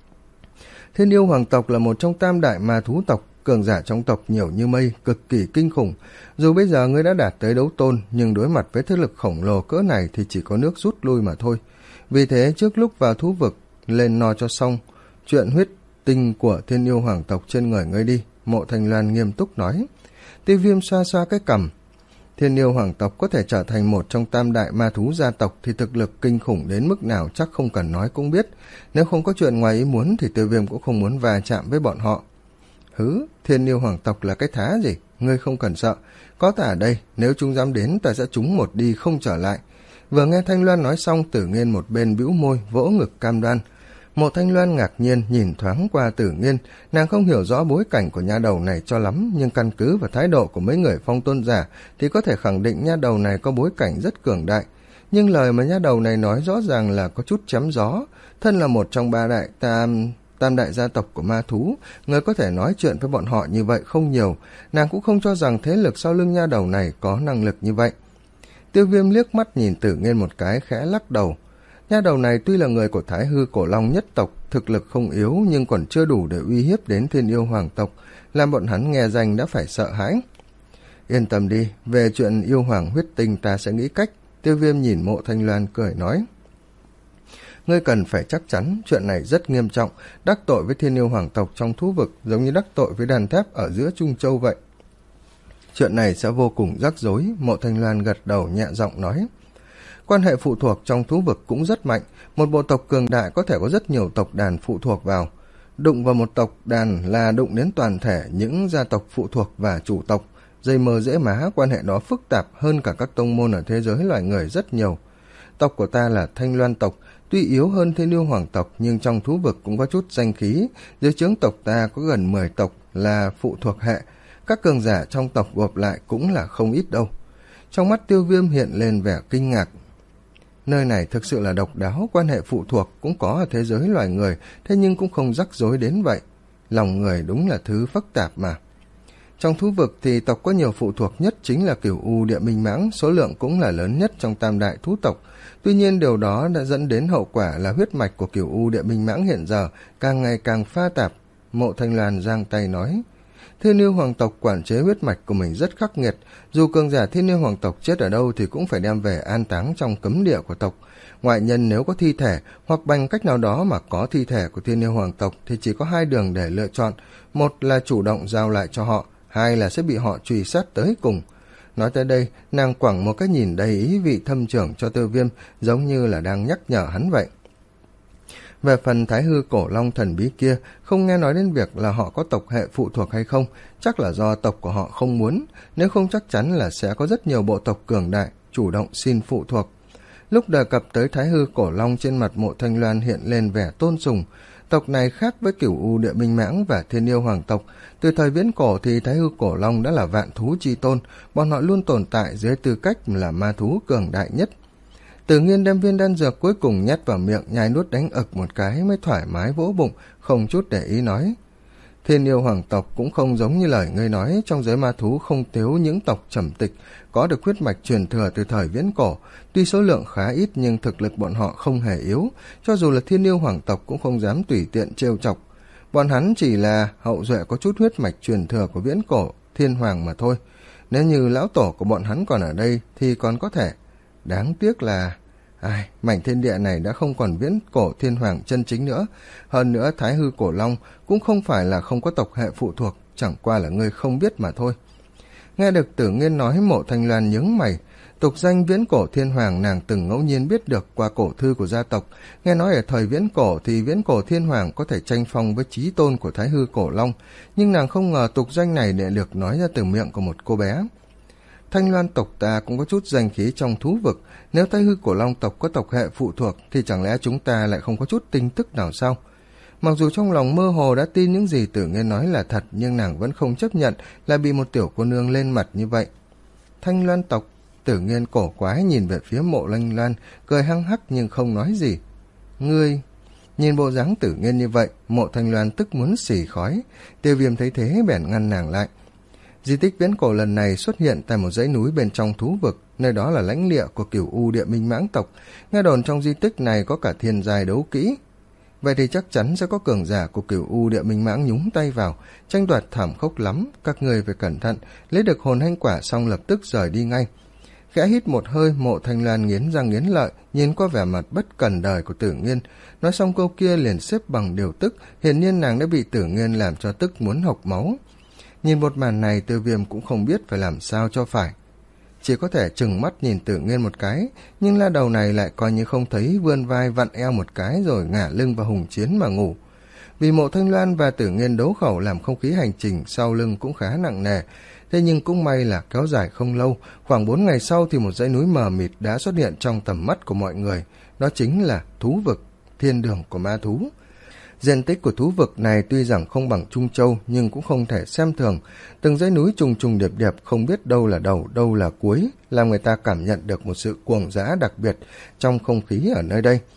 Thiên Yêu Hoàng tộc là một trong tam đại ma thú tộc, cường giả trong tộc nhiều như mây, cực kỳ kinh khủng. Dù bây giờ ngươi đã đạt tới đấu tôn, nhưng đối mặt với thế lực khổng lồ cỡ này thì chỉ có nước rút lui mà thôi. Vì thế trước lúc vào thú vực, lên no cho xong chuyện huyết tinh của Thiên Yêu Hoàng tộc trên người ngươi đi, Mộ Thanh Loan nghiêm túc nói. Tiêu Viêm xoa xoa cái cằm. Thiên Yêu Hoàng tộc có thể trở thành một trong tam đại ma thú gia tộc thì thực lực kinh khủng đến mức nào chắc không cần nói cũng biết. Nếu không có chuyện ngoài ý muốn thì Tiêu Viêm cũng không muốn va chạm với bọn họ. Hứ, Thiên Yêu Hoàng tộc là cái thá gì, ngươi không cần sợ. Có ta ở đây, nếu chúng dám đến ta sẽ trúng một đi không trở lại. Vừa nghe Thanh Loan nói xong, Tử Nghiên một bên bĩu môi, vỗ ngực cam đoan. Mộ Thanh Loan ngạc nhiên nhìn thoáng qua Tử Nghiên, nàng không hiểu rõ bối cảnh của nha đầu này cho lắm, nhưng căn cứ vào thái độ của mấy người phong tôn giả thì có thể khẳng định nha đầu này có bối cảnh rất cường đại. Nhưng lời mà nha đầu này nói rõ ràng là có chút chém gió. Thân là một trong ba đại tam tam đại gia tộc của ma thú, người có thể nói chuyện với bọn họ như vậy không nhiều. Nàng cũng không cho rằng thế lực sau lưng nha đầu này có năng lực như vậy. Tiêu Viêm liếc mắt nhìn Tử Nghiên một cái, khẽ lắc đầu. Nha đầu này tuy là người của Thái Hư Cổ Long nhất tộc, thực lực không yếu nhưng còn chưa đủ để uy hiếp đến Thiên Yêu Hoàng tộc, làm bọn hắn nghe danh đã phải sợ hãi. Yên tâm đi, về chuyện yêu hoàng huyết tinh ta sẽ nghĩ cách. Tiêu Viêm nhìn Mộ Thanh Loan cười nói. Ngươi cần phải chắc chắn, chuyện này rất nghiêm trọng, đắc tội với Thiên Yêu Hoàng tộc trong thú vực giống như đắc tội với đàn thép ở giữa Trung Châu vậy. Chuyện này sẽ vô cùng rắc rối, Mộ Thanh Loan gật đầu nhẹ giọng nói. Quan hệ phụ thuộc trong thú vực cũng rất mạnh, một bộ tộc cường đại có thể có rất nhiều tộc đàn phụ thuộc vào. Đụng vào một tộc đàn là đụng đến toàn thể những gia tộc phụ thuộc và chủ tộc, dây mờ dễ má, quan hệ đó phức tạp hơn cả các tông môn ở thế giới loài người rất nhiều. Tộc của ta là Thanh Loan tộc, tuy yếu hơn Thiên Yêu Hoàng tộc nhưng trong thú vực cũng có chút danh khí, dưới trướng tộc ta có gần mười tộc là phụ thuộc hệ, các cường giả trong tộc gộp lại cũng là không ít đâu. Trong mắt Tiêu Viêm hiện lên vẻ kinh ngạc. Nơi này thực sự là độc đáo, quan hệ phụ thuộc cũng có ở thế giới loài người, thế nhưng cũng không rắc rối đến vậy. Lòng người đúng là thứ phức tạp mà. Trong thú vực thì tộc có nhiều phụ thuộc nhất chính là Cửu U Địa Minh Mãng, số lượng cũng là lớn nhất trong tam đại thú tộc. Tuy nhiên điều đó đã dẫn đến hậu quả là huyết mạch của Cửu U Địa Minh Mãng hiện giờ càng ngày càng pha tạp. Mộ Thanh Loan giang tay nói. Thiên Yêu Hoàng tộc quản chế huyết mạch của mình rất khắc nghiệt, dù cường giả Thiên Yêu Hoàng tộc chết ở đâu thì cũng phải đem về an táng trong cấm địa của tộc. Ngoại nhân nếu có thi thể hoặc bằng cách nào đó mà có thi thể của Thiên Yêu Hoàng tộc thì chỉ có hai đường để lựa chọn, một là chủ động giao lại cho họ, hai là sẽ bị họ truy sát tới cùng. Nói tới đây, nàng quẳng một cái nhìn đầy ý vị thâm trưởng cho Tiêu Viêm, giống như là đang nhắc nhở hắn vậy. Về phần Thái Hư Cổ Long thần bí kia, không nghe nói đến việc là họ có tộc hệ phụ thuộc hay không, chắc là do tộc của họ không muốn, nếu không chắc chắn là sẽ có rất nhiều bộ tộc cường đại chủ động xin phụ thuộc. Lúc đề cập tới Thái Hư Cổ Long, trên mặt Mộ Thanh Loan hiện lên vẻ tôn sùng. Tộc này khác với Cửu U Địa Minh Mãng và Thiên Yêu Hoàng tộc, từ thời viễn cổ thì Thái Hư Cổ Long đã là vạn thú chi tôn, bọn họ luôn tồn tại dưới tư cách là ma thú cường đại nhất. Tử Nghiên đem viên đan dược cuối cùng nhét vào miệng, nhai nuốt đánh ực một cái mới thoải mái vỗ bụng, không chút để ý nói. Thiên Yêu Hoàng tộc cũng không giống như lời ngươi nói, trong giới ma thú không thiếu những tộc trầm tịch, có được huyết mạch truyền thừa từ thời viễn cổ, tuy số lượng khá ít nhưng thực lực bọn họ không hề yếu, cho dù là Thiên Yêu Hoàng tộc cũng không dám tùy tiện trêu chọc. Bọn hắn chỉ là hậu duệ có chút huyết mạch truyền thừa của viễn cổ Thiên Hoàng mà thôi. Nếu như lão tổ của bọn hắn còn ở đây thì còn có thể. Đáng tiếc là ai, mảnh thiên địa này đã không còn viễn cổ Thiên Hoàng chân chính nữa. Hơn nữa Thái Hư Cổ Long cũng không phải là không có tộc hệ phụ thuộc, chẳng qua là ngươi không biết mà thôi. Nghe được Tử Nghiên nói, Mộ Thanh Loan nhướng mày. Tục danh viễn cổ Thiên Hoàng nàng từng ngẫu nhiên biết được qua cổ thư của gia tộc, nghe nói ở thời viễn cổ thì viễn cổ Thiên Hoàng có thể tranh phong với chí tôn của Thái Hư Cổ Long, nhưng nàng không ngờ tục danh này lại được nói ra từ miệng của một cô bé. Thanh Loan tộc ta cũng có chút danh khí trong thú vực, nếu Thái Hư Cổ Long tộc có tộc hệ phụ thuộc thì chẳng lẽ chúng ta lại không có chút tin tức nào sao? Mặc dù trong lòng mơ hồ đã tin những gì Tử Nghiên nói là thật, nhưng nàng vẫn không chấp nhận là bị một tiểu cô nương lên mặt như vậy. Thanh Loan tộc, Tử Nghiên cổ quái nhìn về phía Mộ Thanh Loan, cười hăng hắc nhưng không nói gì. Ngươi... Nhìn bộ dáng Tử Nghiên như vậy, Mộ Thanh Loan tức muốn xì khói. Tiêu Viêm thấy thế bèn ngăn nàng lại. Di tích viễn cổ lần này xuất hiện tại một dãy núi bên trong thú vực, nơi đó là lãnh địa của Cửu U Địa Minh Mãng tộc. Nghe đồn trong di tích này có cả thiên giai đấu kỹ. Vậy thì chắc chắn sẽ có cường giả của Cửu U Địa Minh Mãng nhúng tay vào, tranh đoạt thảm khốc lắm, các người phải cẩn thận. Lấy được hồn hanh quả xong lập tức rời đi ngay. Khẽ hít một hơi, Mộ Thanh Loan nghiến răng nghiến lợi, nhìn qua vẻ mặt bất cần đời của Tử Nghiên. Nói xong câu kia liền xếp bằng điều tức, hiển nhiên nàng đã bị Tử Nghiên làm cho tức muốn hộc máu. Nhìn một màn này, Tiêu Viêm cũng không biết phải làm sao cho phải. Chỉ có thể trừng mắt nhìn Tử Nghiên một cái, nhưng la đầu này lại coi như không thấy, vươn vai vặn eo một cái rồi ngả lưng vào hùng chiến mà ngủ. Vì Mộ Thanh Loan và Tử Nghiên đấu khẩu làm không khí hành trình sau lưng cũng khá nặng nề. Thế nhưng cũng may là kéo dài không lâu, khoảng bốn ngày sau thì một dãy núi mờ mịt đã xuất hiện trong tầm mắt của mọi người. Đó chính là thú vực, thiên đường của ma thú. Diện tích của thú vực này tuy rằng không bằng Trung Châu nhưng cũng không thể xem thường. Từng dãy núi trùng trùng điệp điệp, không biết đâu là đầu, đâu là cuối, làm người ta cảm nhận được một sự cuồng dã đặc biệt trong không khí ở nơi đây.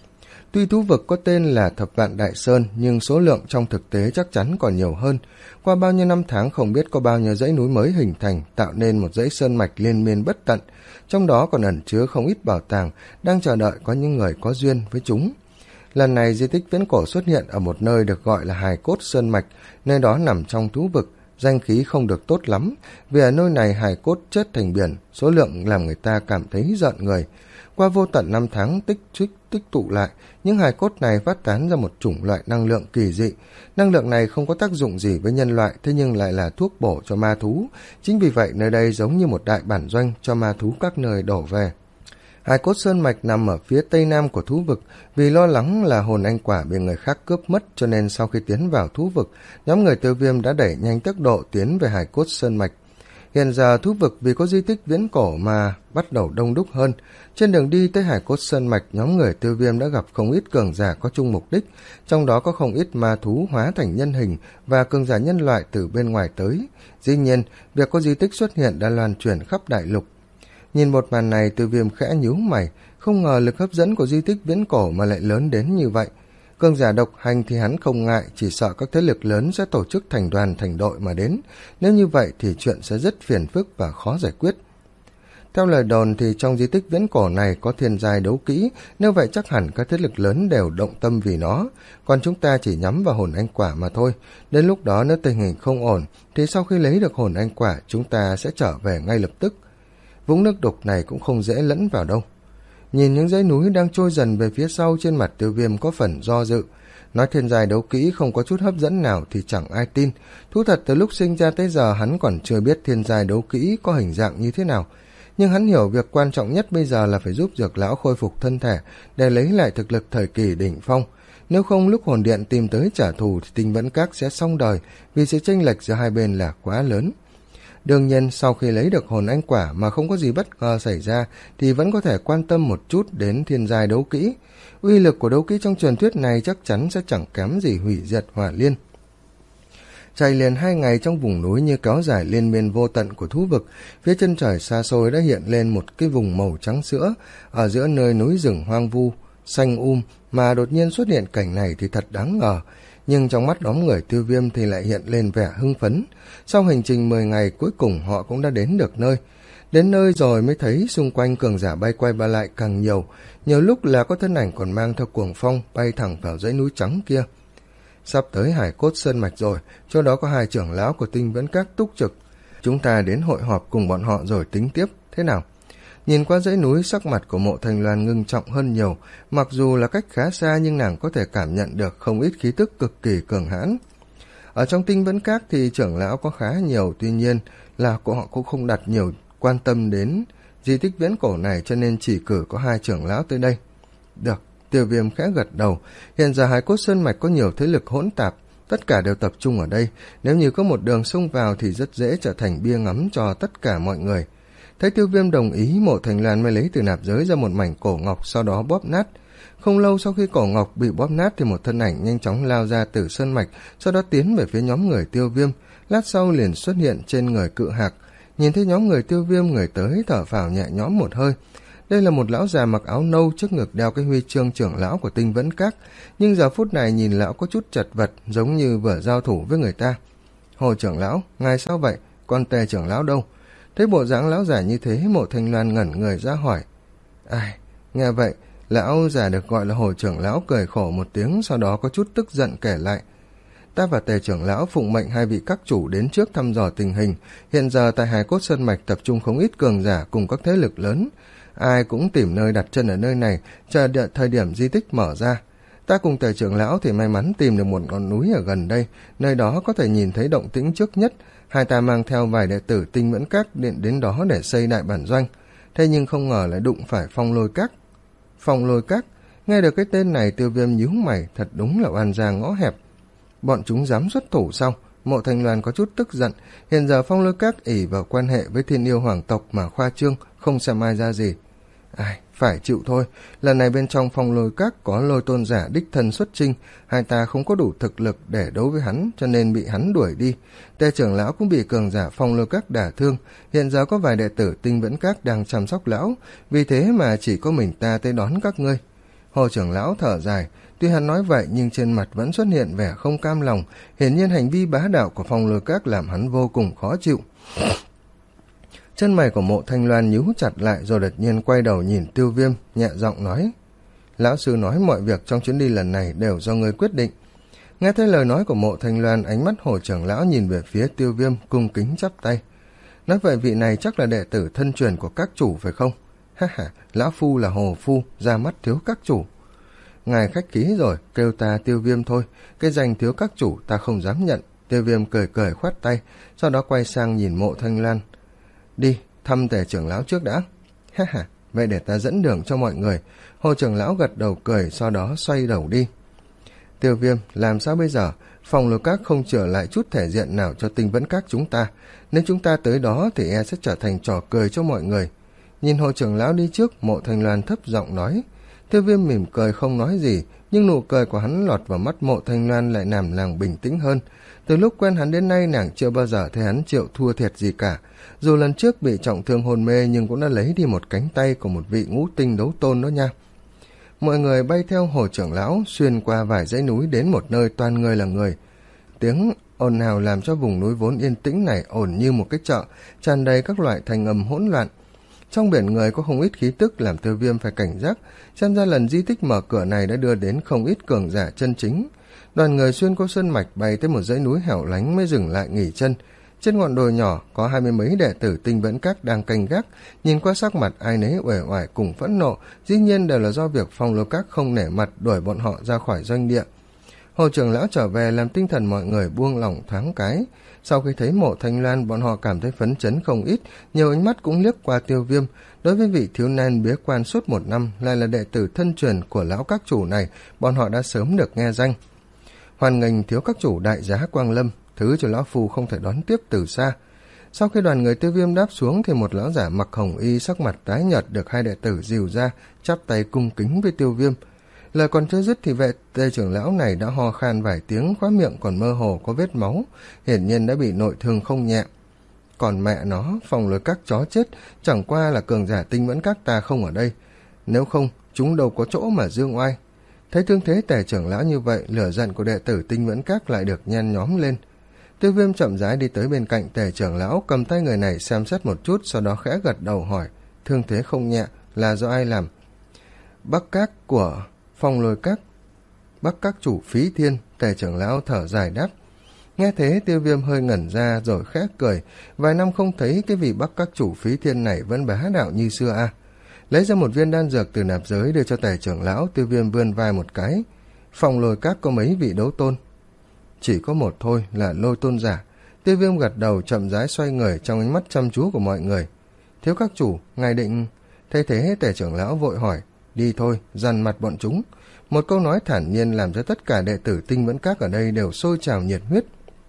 Tuy thú vực có tên là Thập Vạn Đại Sơn, nhưng số lượng trong thực tế chắc chắn còn nhiều hơn. Qua bao nhiêu năm tháng không biết có bao nhiêu dãy núi mới hình thành, tạo nên một dãy sơn mạch liên miên bất tận. Trong đó còn ẩn chứa không ít bảo tàng, đang chờ đợi có những người có duyên với chúng. Lần này di tích viễn cổ xuất hiện ở một nơi được gọi là Hài Cốt Sơn Mạch, nơi đó nằm trong thú vực. Danh khí không được tốt lắm, vì ở nơi này hài cốt chất thành biển, số lượng làm người ta cảm thấy giận người. Qua vô tận năm tháng tích tích tích tụ lại, những hài cốt này phát tán ra một chủng loại năng lượng kỳ dị. Năng lượng này không có tác dụng gì với nhân loại, thế nhưng lại là thuốc bổ cho ma thú. Chính vì vậy nơi đây giống như một đại bản doanh cho ma thú các nơi đổ về. Hài Cốt Sơn Mạch nằm ở phía tây nam của thú vực, vì lo lắng là hồn anh quả bị người khác cướp mất, cho nên sau khi tiến vào thú vực, nhóm người Tiêu Viêm đã đẩy nhanh tốc độ tiến về Hài Cốt Sơn Mạch. Hiện giờ thú vực vì có di tích viễn cổ mà bắt đầu đông đúc hơn. Trên đường đi tới Hài Cốt Sơn Mạch, nhóm người Tiêu Viêm đã gặp không ít cường giả có chung mục đích, trong đó có không ít ma thú hóa thành nhân hình và cường giả nhân loại từ bên ngoài tới. Dĩ nhiên, việc có di tích xuất hiện đã lan truyền khắp đại lục. Nhìn một màn này, Tiêu Viêm khẽ nhíu mày, không ngờ lực hấp dẫn của di tích viễn cổ mà lại lớn đến như vậy. Cường giả độc hành thì hắn không ngại, chỉ sợ các thế lực lớn sẽ tổ chức thành đoàn thành đội mà đến. Nếu như vậy thì chuyện sẽ rất phiền phức và khó giải quyết. Theo lời đồn thì trong di tích viễn cổ này có thiên giai đấu kỹ, nếu vậy chắc hẳn các thế lực lớn đều động tâm vì nó, còn chúng ta chỉ nhắm vào hồn anh quả mà thôi. Đến lúc đó nếu tình hình không ổn thì sau khi lấy được hồn anh quả chúng ta sẽ trở về ngay lập tức. Vũng nước đục này cũng không dễ lẫn vào đâu. Nhìn những dãy núi đang trôi dần về phía sau, trên mặt Tiêu Viêm có phần do dự. Nói thiên giai đấu kỹ không có chút hấp dẫn nào thì chẳng ai tin. Thú thật từ lúc sinh ra tới giờ hắn còn chưa biết thiên giai đấu kỹ có hình dạng như thế nào. Nhưng hắn hiểu việc quan trọng nhất bây giờ là phải giúp Dược Lão khôi phục thân thể để lấy lại thực lực thời kỳ đỉnh phong. Nếu không lúc hồn điện tìm tới trả thù thì Tinh Vẫn Các sẽ xong đời, vì sự chênh lệch giữa hai bên là quá lớn. Đương nhiên sau khi lấy được hồn anh quả mà không có gì bất ngờ xảy ra thì vẫn có thể quan tâm một chút đến thiên giai đấu kỹ. Uy lực của đấu kỹ trong truyền thuyết này chắc chắn sẽ chẳng kém gì hủy diệt hỏa liên. Chạy liền hai ngày trong vùng núi như kéo dài liên miên vô tận của thú vực, phía chân trời xa xôi đã hiện lên một cái vùng màu trắng sữa. Ở giữa nơi núi rừng hoang vu xanh um mà đột nhiên xuất hiện cảnh này thì thật đáng ngờ. Nhưng trong mắt đám người Tiêu Viêm thì lại hiện lên vẻ hưng phấn. Sau hành trình mười ngày cuối cùng họ cũng đã đến được nơi. Đến nơi rồi mới thấy xung quanh cường giả bay quay ba lại càng nhiều. Nhiều lúc là có thân ảnh còn mang theo cuồng phong bay thẳng vào dãy núi trắng kia. Sắp tới Hải Cốt Sơn Mạch rồi, chỗ đó có hai trưởng lão của Tinh Vẫn Các túc trực. Chúng ta đến hội họp cùng bọn họ rồi tính tiếp, thế nào? Nhìn qua dãy núi, sắc mặt của Mộ Thành Loan ngưng trọng hơn nhiều, mặc dù là cách khá xa nhưng nàng có thể cảm nhận được không ít khí tức cực kỳ cường hãn. Ở trong Tinh Vẫn Các thì trưởng lão có khá nhiều, tuy nhiên là của họ cũng không đặt nhiều quan tâm đến di tích viễn cổ này, cho nên chỉ cử có hai trưởng lão tới đây. Được, Tiêu Viêm khẽ gật đầu. Hiện giờ Hải Cốt Sơn Mạch có nhiều thế lực hỗn tạp, tất cả đều tập trung ở đây. Nếu như có một đường xông vào thì rất dễ trở thành bia ngắm cho tất cả mọi người. Thấy Tiêu Viêm đồng ý, Mộ Thành Loan mới lấy từ nạp giới ra một mảnh cổ ngọc, sau đó bóp nát. Không lâu sau khi cổ ngọc bị bóp nát thì một thân ảnh nhanh chóng lao ra từ sơn mạch, sau đó tiến về phía nhóm người Tiêu Viêm. Lát sau liền xuất hiện trên người Cự Hạc. Nhìn thấy nhóm người Tiêu Viêm, người tới thở phào nhẹ nhõm một hơi. Đây là một lão già mặc áo nâu, trước ngực đeo cái huy chương trưởng lão của Tinh Vẫn Các, nhưng giờ phút này nhìn lão có chút chật vật, giống như vừa giao thủ với người ta. Hồ trưởng lão, ngài sao vậy? Con Tề trưởng lão đâu? Thấy bộ dáng lão già như thế, Mộ Thanh Loan ngẩn người ra hỏi. Ai, nghe vậy, lão già được gọi là Hồ trưởng lão cười khổ một tiếng, sau đó có chút tức giận kể lại. Ta và Tề trưởng lão phụng mệnh hai vị các chủ đến trước thăm dò tình hình. Hiện giờ tại Hải Cốt Sơn Mạch tập trung không ít cường giả cùng các thế lực lớn. Ai cũng tìm nơi đặt chân ở nơi này, chờ đợi thời điểm di tích mở ra. Ta cùng Tề trưởng lão thì may mắn tìm được một ngọn núi ở gần đây, nơi đó có thể nhìn thấy động tĩnh trước nhất. Hai ta mang theo vài đệ tử Tinh Vẫn Các đến, đến đó để xây đại bản doanh. Thế nhưng không ngờ lại đụng phải Phong Lôi Các. Phong Lôi Các, nghe được cái tên này Tiêu Viêm nhíu mày, thật đúng là oan gia ngõ hẹp. Bọn chúng dám xuất thủ sao? Mộ Thành Loan có chút tức giận. Hiện giờ Phong Lôi Các ỷ vào quan hệ với Thiên Yêu Hoàng tộc mà khoa trương, không xem ai ra gì. Ai, phải chịu thôi. Lần này bên trong Phong Lôi Các có Lôi tôn giả đích thân xuất chinh, hai ta không có đủ thực lực để đấu với hắn, cho nên bị hắn đuổi đi. Tề trưởng lão cũng bị cường giả Phong Lôi Các đả thương. Hiện giờ có vài đệ tử Tinh Vẫn Các đang chăm sóc lão, vì thế mà chỉ có mình ta tới đón các ngươi. Hồ trưởng lão thở dài, tuy hắn nói vậy nhưng trên mặt vẫn xuất hiện vẻ không cam lòng, hiển nhiên hành vi bá đạo của Phong Lôi Các làm hắn vô cùng khó chịu. Chân mày của Mộ Thanh Loan nhíu chặt lại rồi đột nhiên quay đầu nhìn Tiêu Viêm, nhẹ giọng nói: lão sư nói mọi việc trong chuyến đi lần này đều do ngươi quyết định. Nghe thấy lời nói của Mộ Thanh Loan, ánh mắt Hồ trưởng lão nhìn về phía Tiêu Viêm, cung kính chắp tay. Nói vậy vị này chắc là đệ tử thân truyền của các chủ phải không? Ha ha, lão phu là Hồ phu, ra mắt thiếu các chủ. Ngài khách khí rồi, kêu ta Tiêu Viêm thôi, cái danh thiếu các chủ ta không dám nhận. Tiêu Viêm cười cười khoát tay, sau đó quay sang nhìn Mộ Thanh Loan. Đi, thăm Tề trưởng lão trước đã. Ha ha, vậy để ta dẫn đường cho mọi người. Hồ trưởng lão gật đầu cười, sau đó xoay đầu đi. Tiêu Viêm, làm sao bây giờ? Phong Lôi Các không trở lại chút thể diện nào cho Tinh Vẫn Các chúng ta. Nếu chúng ta tới đó thì e sẽ trở thành trò cười cho mọi người. Nhìn Hồ trưởng lão đi trước, Mộ Thanh Loan thấp giọng nói. Tiêu Viêm mỉm cười không nói gì, nhưng nụ cười của hắn lọt vào mắt Mộ Thanh Loan lại làm nàng bình tĩnh hơn. Từ lúc quen hắn đến nay, nàng chưa bao giờ thấy hắn chịu thua thiệt gì cả. Dù lần trước bị trọng thương hôn mê nhưng cũng đã lấy đi một cánh tay của một vị ngũ tinh đấu tôn đó nha. Mọi người bay theo Hồ trưởng lão xuyên qua vài dãy núi đến một nơi toàn người là người. Tiếng ồn ào làm cho vùng núi vốn yên tĩnh này ồn như một cái chợ, tràn đầy các loại thành âm hỗn loạn. Trong biển người có không ít khí tức làm Tiêu Viêm phải cảnh giác, xem ra lần di tích mở cửa này đã đưa đến không ít cường giả chân chính. Đoàn người xuyên qua sơn mạch bay tới một dãy núi hẻo lánh mới dừng lại nghỉ chân. Trên ngọn đồi nhỏ có hai mươi mấy đệ tử Tinh Vẫn Các đang canh gác, nhìn qua sắc mặt ai nấy uể oải cùng phẫn nộ, dĩ nhiên đều là do việc Phong Lôi Các không nể mặt đuổi bọn họ ra khỏi doanh địa. Hồ trưởng lão trở về làm tinh thần mọi người buông lỏng thoáng cái. Sau khi thấy Mộ Thanh Loan, bọn họ cảm thấy phấn chấn không ít, nhiều ánh mắt cũng liếc qua Tiêu Viêm. Đối với vị thiếu niên bế quan suốt một năm, lại là đệ tử thân truyền của lão các chủ này, bọn họ đã sớm được nghe danh. Hoan nghênh thiếu các chủ đại giá quang lâm, thứ cho lão phu không thể đón tiếp từ xa. Sau khi đoàn người Tiêu Viêm đáp xuống thì một lão giả mặc hồng y sắc mặt tái nhợt được hai đệ tử dìu ra, chắp tay cung kính với Tiêu Viêm. Lời còn chưa dứt thì vệ Tề trưởng lão này đã ho khan vài tiếng, khóe miệng còn mơ hồ có vết máu, hiển nhiên đã bị nội thương không nhẹ. Còn mẹ nó, Phong Lôi Các chó chết, chẳng qua là cường giả Tinh Vẫn Các ta không ở đây, nếu không chúng đâu có chỗ mà dương oai. Thấy thương thế Tề trưởng lão như vậy, lửa giận của đệ tử Tinh Vẫn Các lại được nhen nhóm lên. Tiêu Viêm chậm rãi đi tới bên cạnh Tề trưởng lão, cầm tay người này xem xét một chút, sau đó khẽ gật đầu hỏi, thương thế không nhẹ, là do ai làm? Bắc Các của Phong Lôi Các. Bắc Các chủ Phí Thiên. Tề trưởng lão thở dài đáp. Nghe thế Tiêu Viêm hơi ngẩn ra rồi khẽ cười, vài năm không thấy cái vị Bắc Các chủ Phí Thiên này vẫn bá đạo như xưa à. Lấy ra một viên đan dược từ nạp giới đưa cho Tề trưởng lão. Tiêu Viêm vươn vai một cái. Phong Lôi Các có mấy vị đấu tôn? Chỉ có một thôi, là Lôi tôn giả. Tiêu Viêm gật đầu chậm rãi xoay người trong ánh mắt chăm chú của mọi người. Thiếu các chủ, ngài định... Thay thế Tề trưởng lão vội hỏi. Đi thôi, dằn mặt bọn chúng. Một câu nói thản nhiên làm cho tất cả đệ tử Tinh Vẫn Các ở đây đều sôi trào nhiệt huyết.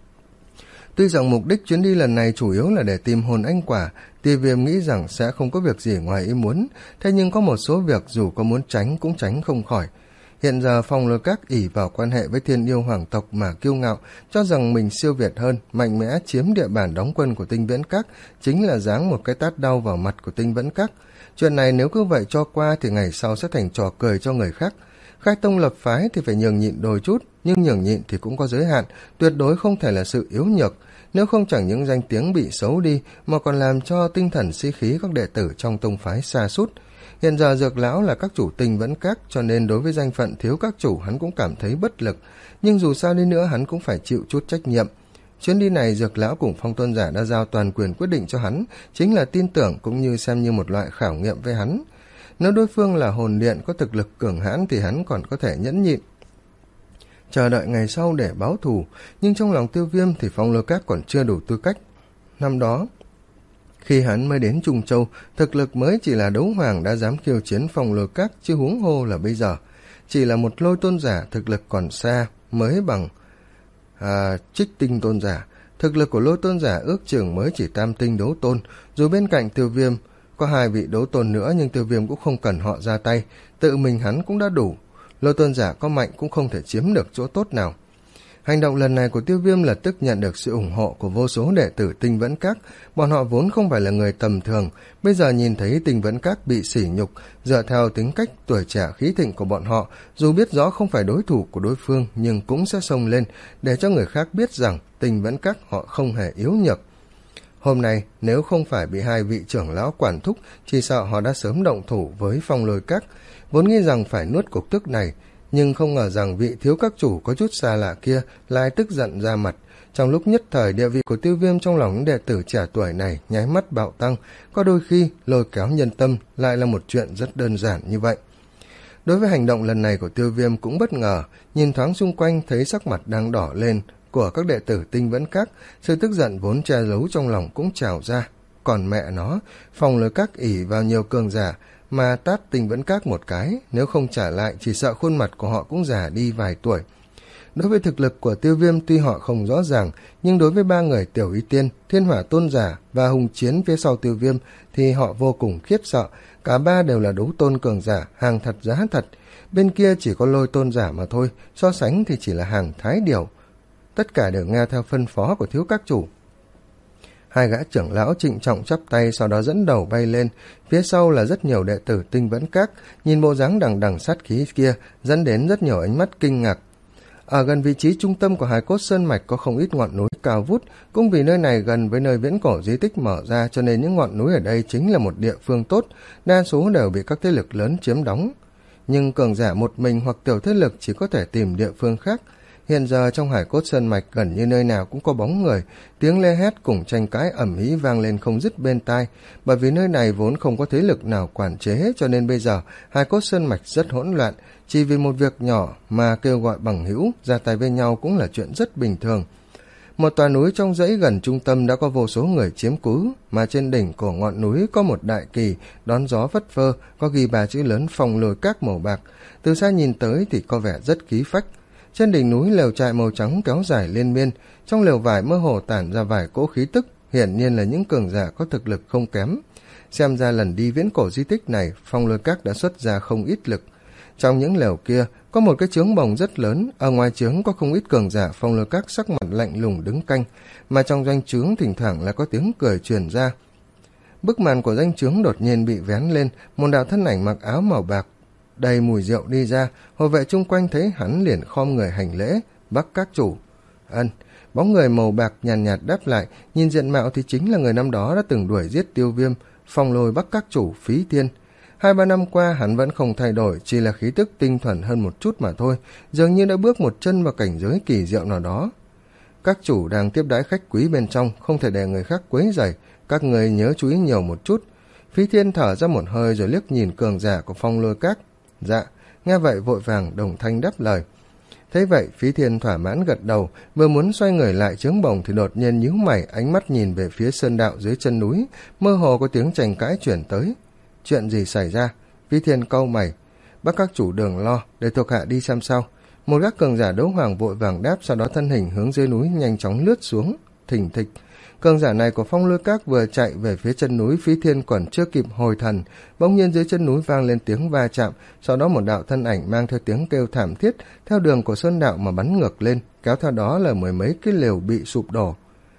Tuy rằng mục đích chuyến đi lần này chủ yếu là để tìm hồn anh quả, Tiêu Viêm nghĩ rằng sẽ không có việc gì ngoài ý muốn, thế nhưng có một số việc dù có muốn tránh cũng tránh không khỏi. Hiện giờ Phong Lôi Các ỷ vào quan hệ với Thiên Yêu Hoàng tộc mà kiêu ngạo, cho rằng mình siêu việt hơn, mạnh mẽ chiếm địa bàn đóng quân của Tinh Vẫn Các, chính là giáng một cái tát đau vào mặt của Tinh Vẫn Các. Chuyện này nếu cứ vậy cho qua thì ngày sau sẽ thành trò cười cho người khác. Khai tông lập phái thì phải nhường nhịn đôi chút, nhưng nhường nhịn thì cũng có giới hạn, tuyệt đối không thể là sự yếu nhược, nếu không chẳng những danh tiếng bị xấu đi mà còn làm cho tinh thần sĩ khí các đệ tử trong tông phái sa sút. Hiện giờ Dược lão là các chủ Tinh Vẫn Các, cho nên đối với danh phận thiếu các chủ hắn cũng cảm thấy bất lực, nhưng dù sao đi nữa hắn cũng phải chịu chút trách nhiệm. Chuyến đi này Dược lão cùng Phong tôn giả đã giao toàn quyền quyết định cho hắn, chính là tin tưởng cũng như xem như một loại khảo nghiệm với hắn. Nếu đối phương là hồn điện có thực lực cường hãn thì hắn còn có thể nhẫn nhịn, chờ đợi ngày sau để báo thù, nhưng trong lòng Tiêu Viêm thì Phong Lôi Các còn chưa đủ tư cách. Năm đó, khi hắn mới đến Trung Châu, thực lực mới chỉ là đấu hoàng đã dám khiêu chiến Phong Lôi Các, chứ huống hồ là bây giờ. Chỉ là một lôi tôn giả, thực lực còn xa, mới bằng à, trích tinh tôn giả. Thực lực của lôi tôn giả ước chừng mới chỉ tam tinh đấu tôn, dù bên cạnh Tiêu Viêm có hai vị đấu tôn nữa nhưng Tiêu Viêm cũng không cần họ ra tay, tự mình hắn cũng đã đủ. Lôi tôn giả có mạnh cũng không thể chiếm được chỗ tốt nào. Hành động lần này của Tiêu Viêm lập tức nhận được sự ủng hộ của vô số đệ tử Tinh Vẫn Các. Bọn họ vốn không phải là người tầm thường, bây giờ nhìn thấy Tinh Vẫn Các bị sỉ nhục, dựa theo tính cách tuổi trẻ khí thịnh của bọn họ, dù biết rõ không phải đối thủ của đối phương nhưng cũng sẽ xông lên để cho người khác biết rằng Tinh Vẫn Các họ không hề yếu nhược. Hôm nay nếu không phải bị hai vị trưởng lão quản thúc, chỉ sợ họ đã sớm động thủ với Phong Lôi Các. Vốn nghĩ rằng phải nuốt cục tức này, nhưng không ngờ rằng vị thiếu các chủ có chút xa lạ kia lại tức giận ra mặt. Trong lúc nhất thời, địa vị của Tiêu Viêm trong lòng những đệ tử trẻ tuổi này nháy mắt bạo tăng, có đôi khi lôi kéo nhân tâm lại là một chuyện rất đơn giản như vậy. Đối với hành động lần này của Tiêu Viêm cũng bất ngờ, nhìn thoáng xung quanh thấy sắc mặt đang đỏ lên của các đệ tử Tinh Vẫn Các, sự tức giận vốn che giấu trong lòng cũng trào ra. Còn mẹ nó, Phong Lôi Các ỷ vào nhiều cường giả mà tát Tinh Vẫn Các một cái, nếu không trả lại chỉ sợ khuôn mặt của họ cũng già đi vài tuổi. Đối với thực lực của Tiêu Viêm tuy họ không rõ ràng, nhưng đối với ba người Tiểu Y Tiên, Thiên Hỏa Tôn Giả và Hùng Chiến phía sau Tiêu Viêm thì họ vô cùng khiếp sợ. Cả ba đều là đấu tôn cường giả, hàng thật giá thật. Bên kia chỉ có Lôi Tôn Giả mà thôi, so sánh thì chỉ là hàng thái điều. Tất cả đều nghe theo phân phó của thiếu các chủ. Hai gã trưởng lão trịnh trọng chắp tay, sau đó dẫn đầu bay lên. Phía sau là rất nhiều đệ tử Tinh Vẫn Các, nhìn bộ dáng đằng đằng sát khí kia, dẫn đến rất nhiều ánh mắt kinh ngạc. Ở gần vị trí trung tâm của Hải Cốt Sơn Mạch có không ít ngọn núi cao vút, cũng vì nơi này gần với nơi viễn cổ di tích mở ra cho nên những ngọn núi ở đây chính là một địa phương tốt, đa số đều bị các thế lực lớn chiếm đóng. Nhưng cường giả một mình hoặc tiểu thế lực chỉ có thể tìm địa phương khác. Hiện giờ trong Hải Cốt Sơn Mạch gần như nơi nào cũng có bóng người, tiếng lê hét cùng tranh cãi ầm ĩ vang lên không dứt bên tai, bởi vì nơi này vốn không có thế lực nào quản chế cho nên bây giờ Hải Cốt Sơn Mạch rất hỗn loạn, chỉ vì một việc nhỏ mà kêu gọi bằng hữu ra tay với nhau cũng là chuyện rất bình thường. Một tòa núi trong dãy gần trung tâm đã có vô số người chiếm cứ, mà trên đỉnh của ngọn núi có một đại kỳ đón gió phất phơ, có ghi ba chữ lớn Phong Lôi Các màu bạc, từ xa nhìn tới thì có vẻ rất khí phách. Trên đỉnh núi lều trại màu trắng kéo dài liên miên, trong lều vải mơ hồ tản ra vài cỗ khí tức, hiển nhiên là những cường giả có thực lực không kém. Xem ra lần đi viễn cổ di tích này, Phong Lôi Các đã xuất ra không ít lực. Trong những lều kia có một cái trướng bồng rất lớn, ở ngoài trướng có không ít cường giả Phong Lôi Các sắc mặt lạnh lùng đứng canh, mà trong doanh trướng thỉnh thoảng là có tiếng cười truyền ra. Bức màn của doanh trướng đột nhiên bị vén lên, một đạo thân ảnh mặc áo màu bạc đầy mùi rượu đi ra. Hộ vệ chung quanh thấy hắn liền khom người hành lễ. Bắc Các chủ. Ân. Bóng người màu bạc nhàn nhạt, nhạt đáp lại, nhìn diện mạo thì chính là người năm đó đã từng đuổi giết Tiêu Viêm, Phong Lôi Bắc Các chủ Phí Thiên. Hai ba năm qua hắn vẫn không thay đổi, chỉ là khí tức tinh thuần hơn một chút mà thôi, dường như đã bước một chân vào cảnh giới kỳ diệu nào đó. Các chủ đang tiếp đãi khách quý bên trong, không thể để người khác quấy rầy, các người nhớ chú ý nhiều một chút. Phí Thiên thở ra một hơi rồi liếc nhìn cường giả của Phong Lôi Các. Dạ, nghe vậy vội vàng đồng thanh đáp lời. Thế vậy Phí Thiên thỏa mãn gật đầu, vừa muốn xoay người lại trướng bồng thì đột nhiên nhíu mày, ánh mắt nhìn về phía sơn đạo dưới chân núi, mơ hồ có tiếng tranh cãi chuyển tới. Chuyện gì xảy ra? Phí Thiên cau mày. Bắc Các chủ đừng lo, để thuộc hạ đi xem sau. Một gác cường giả đấu hoàng vội vàng đáp, sau đó thân hình hướng dưới núi nhanh chóng lướt xuống. Thình thịch, cường giả này của Phong Lôi Các vừa chạy về phía chân núi, Phí Thiên còn chưa kịp hồi thần, bỗng nhiên dưới chân núi vang lên tiếng va chạm, sau đó một đạo thân ảnh mang theo tiếng kêu thảm thiết theo đường của sơn đạo mà bắn ngược lên, kéo theo đó là mười mấy cái lều bị sụp đổ.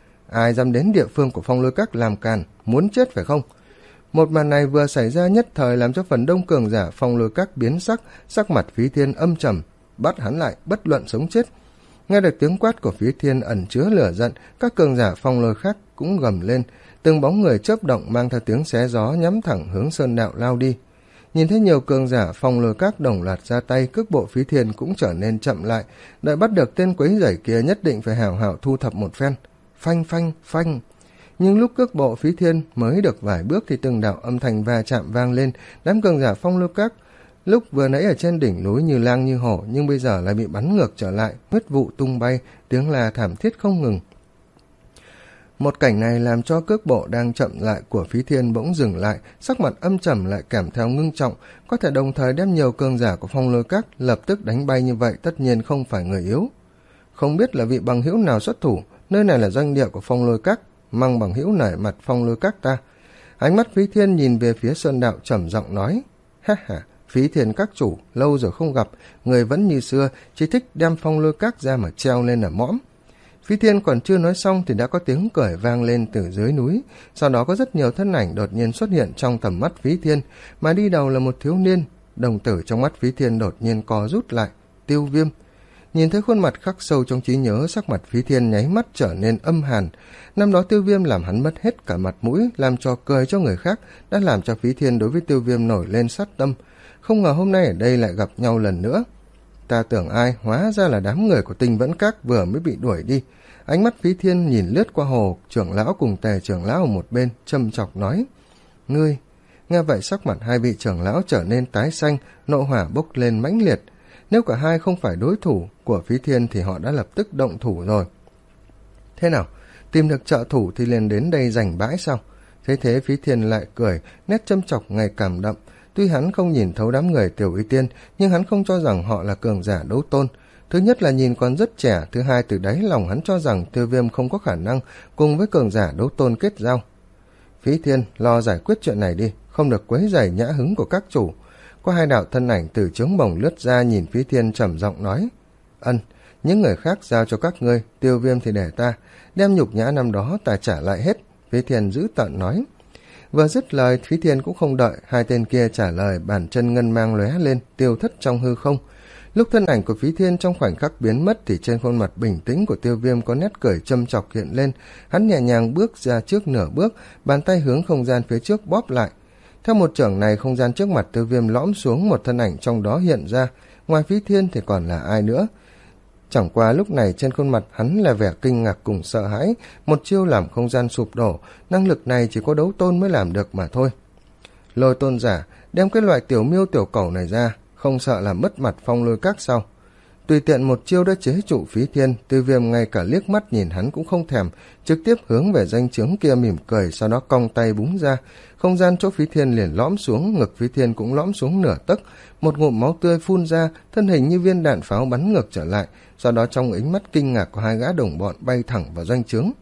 Ai dám đến địa phương của Phong Lôi Các làm càn, muốn chết phải không? Một màn này vừa xảy ra nhất thời làm cho phần đông cường giả Phong Lôi Các biến sắc, sắc mặt Phí Thiên âm trầm, bắt hắn lại bất luận sống chết. Nghe được tiếng quát của Phí Thiên ẩn chứa lửa giận, các cường giả Phong Lôi khác cũng gầm lên, từng bóng người chớp động mang theo tiếng xé gió nhắm thẳng hướng sơn đạo lao đi. Nhìn thấy nhiều cường giả Phong Lôi Các đồng loạt ra tay, cước bộ Phí Thiên cũng trở nên chậm lại, đợi bắt được tên quấy rầy kia nhất định phải hảo hảo thu thập một phen. Phanh phanh phanh. Nhưng lúc cước bộ Phí Thiên mới được vài bước thì từng đạo âm thanh va chạm vang lên, đám cường giả Phong Lôi Các lúc vừa nãy ở trên đỉnh núi như lang như hổ nhưng bây giờ lại bị bắn ngược trở lại, huyết vụ tung bay, tiếng la thảm thiết không ngừng. Một cảnh này làm cho cước bộ đang chậm lại của Phí Thiên bỗng dừng lại, sắc mặt âm trầm lại kèm theo ngưng trọng, có thể đồng thời đem nhiều cường giả của Phong Lôi Các lập tức đánh bay như vậy tất nhiên không phải người yếu. Không biết là vị bằng hữu nào xuất thủ, nơi này là doanh địa của Phong Lôi Các, mong bằng hữu nể mặt Phong Lôi Các ta. Ánh mắt Phí Thiên nhìn về phía sơn đạo trầm giọng nói. Ha ha, Phí Thiên các chủ, lâu rồi không gặp, người vẫn như xưa, chỉ thích đem phong lôi các ra mà treo lên ở mõm. Phí Thiên còn chưa nói xong thì đã có tiếng cười vang lên từ dưới núi, sau đó có rất nhiều thân ảnh đột nhiên xuất hiện trong tầm mắt Phí Thiên, mà đi đầu là một thiếu niên. Đồng tử trong mắt Phí Thiên đột nhiên co rút lại. Tiêu Viêm. Nhìn thấy khuôn mặt khắc sâu trong trí nhớ, sắc mặt Phí Thiên nháy mắt trở nên âm hàn. Năm đó Tiêu Viêm làm hắn mất hết cả mặt mũi, làm trò cười cho người khác, đã làm cho Phí Thiên đối với Tiêu Viêm nổi lên sát tâm. Không ngờ hôm nay ở đây lại gặp nhau lần nữa. Ta tưởng ai, hóa ra là đám người của Tinh Vẫn Các vừa mới bị đuổi đi. Ánh mắt Phí Thiên nhìn lướt qua Hồ trưởng lão cùng Tề trưởng lão ở một bên, châm chọc nói: Ngươi. Nghe vậy sắc mặt hai vị trưởng lão trở nên tái xanh, nộ hỏa bốc lên mãnh liệt. Nếu cả hai không phải đối thủ của Phí Thiên thì họ đã lập tức động thủ rồi. Thế nào, tìm được trợ thủ thì liền đến đây giành bãi sao? Thế thế Phí Thiên lại cười, nét châm chọc ngày càng đậm. Tuy hắn không nhìn thấu đám người Tiểu Y Tiên, nhưng hắn không cho rằng họ là cường giả đấu tôn. Thứ nhất là nhìn còn rất trẻ, thứ hai từ đáy lòng hắn cho rằng Tiêu Viêm không có khả năng cùng với cường giả đấu tôn kết giao. Phí Thiên, lo giải quyết chuyện này đi, không được quấy rầy nhã hứng của các chủ. Có hai đạo thân ảnh từ trướng bồng lướt ra, nhìn Phí Thiên trầm giọng nói: Ân, những người khác giao cho các ngươi, Tiêu Viêm thì để ta, đem nhục nhã năm đó ta trả lại hết. Phí Thiên giữ tợn nói. Vừa dứt lời, Phí Thiên cũng không đợi hai tên kia trả lời, bàn chân ngân mang lóe lên, tiêu thất trong hư không. Lúc thân ảnh của Phí Thiên trong khoảnh khắc biến mất thì trên khuôn mặt bình tĩnh của Tiêu Viêm có nét cười châm chọc hiện lên. Hắn nhẹ nhàng bước ra trước nửa bước, bàn tay hướng không gian phía trước bóp lại. Theo một chưởng này, không gian trước mặt Tiêu Viêm lõm xuống, một thân ảnh trong đó hiện ra. Ngoài Phí Thiên thì còn là ai nữa? Chẳng qua lúc này trên khuôn mặt hắn là vẻ kinh ngạc cùng sợ hãi. Một chiêu làm không gian sụp đổ, năng lực này chỉ có đấu tôn mới làm được mà thôi. Lôi tôn giả, đem cái loại tiểu miêu tiểu cẩu này ra, không sợ làm mất mặt Phong Lôi Các sao? Tùy tiện một chiêu đã chế trụ Phí Thiên, Tiêu Viêm ngay cả liếc mắt nhìn hắn cũng không thèm, trực tiếp hướng về danh chướng kia mỉm cười, sau đó cong tay búng ra. Không gian chỗ Phí Thiên liền lõm xuống, ngực Phí Thiên cũng lõm xuống nửa tấc, một ngụm máu tươi phun ra, thân hình như viên đạn pháo bắn ngược trở lại, sau đó trong ánh mắt kinh ngạc của hai gã đồng bọn bay thẳng vào doanh chướng.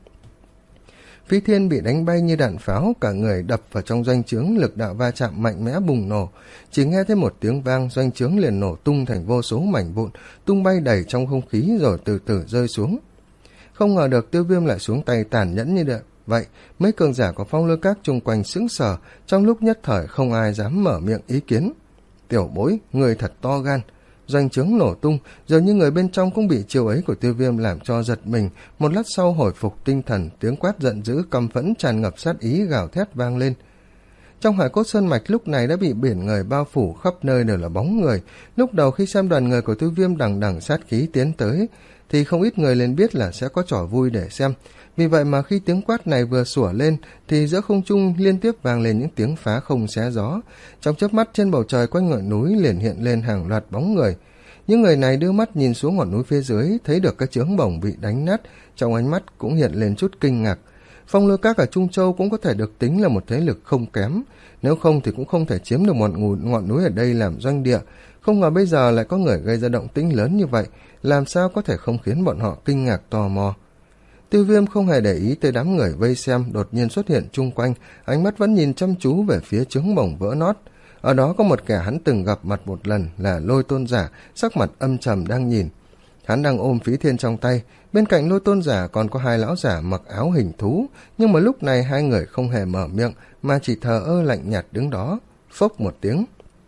Phí Thiên bị đánh bay như đạn pháo, cả người đập vào trong doanh chướng, lực đạo va chạm mạnh mẽ bùng nổ. Chỉ nghe thấy một tiếng vang, doanh chướng liền nổ tung thành vô số mảnh vụn, tung bay đầy trong không khí rồi từ từ rơi xuống. Không ngờ được Tiêu Viêm lại xuống tay tàn nhẫn như vậy. Vậy, mấy cường giả của Phong Lôi Các chung quanh sững sờ, trong lúc nhất thời không ai dám mở miệng ý kiến. Tiểu bối, người thật to gan. Doanh chướng nổ tung, dường như người bên trong cũng bị chiêu ấy của Tiêu Viêm làm cho giật mình. Một lát sau hồi phục tinh thần, tiếng quát giận dữ căm phẫn tràn ngập sát ý gào thét vang lên. Trong Hải Cốt Sơn Mạch lúc này đã bị biển người bao phủ, khắp nơi đều là bóng người. Lúc đầu khi xem đoàn người của Tiêu Viêm đằng đằng sát khí tiến tới, thì không ít người liền biết là sẽ có trò vui để xem. Vì vậy mà khi tiếng quát này vừa sủa lên, thì giữa không trung liên tiếp vang lên những tiếng phá không xé gió. Trong chớp mắt trên bầu trời quanh ngọn núi liền hiện lên hàng loạt bóng người. Những người này đưa mắt nhìn xuống ngọn núi phía dưới, thấy được các chướng bổng bị đánh nát, trong ánh mắt cũng hiện lên chút kinh ngạc. Phong Lôi Các ở Trung Châu cũng có thể được tính là một thế lực không kém, nếu không thì cũng không thể chiếm được một ngọn núi ở đây làm doanh địa. Không ngờ bây giờ lại có người gây ra động tĩnh lớn như vậy, làm sao có thể không khiến bọn họ kinh ngạc tò mò. Tiêu Viêm không hề để ý tới đám người vây xem đột nhiên xuất hiện chung quanh, ánh mắt vẫn nhìn chăm chú về phía trướng bổng vỡ nót. Ở đó có một kẻ hắn từng gặp mặt một lần là Lôi Tôn Giả, sắc mặt âm trầm đang nhìn. Hắn đang ôm Phí Thiên trong tay, bên cạnh Lôi Tôn Giả còn có hai lão giả mặc áo hình thú, nhưng mà lúc này hai người không hề mở miệng mà chỉ thờ ơ lạnh nhạt đứng đó. Phốc một tiếng,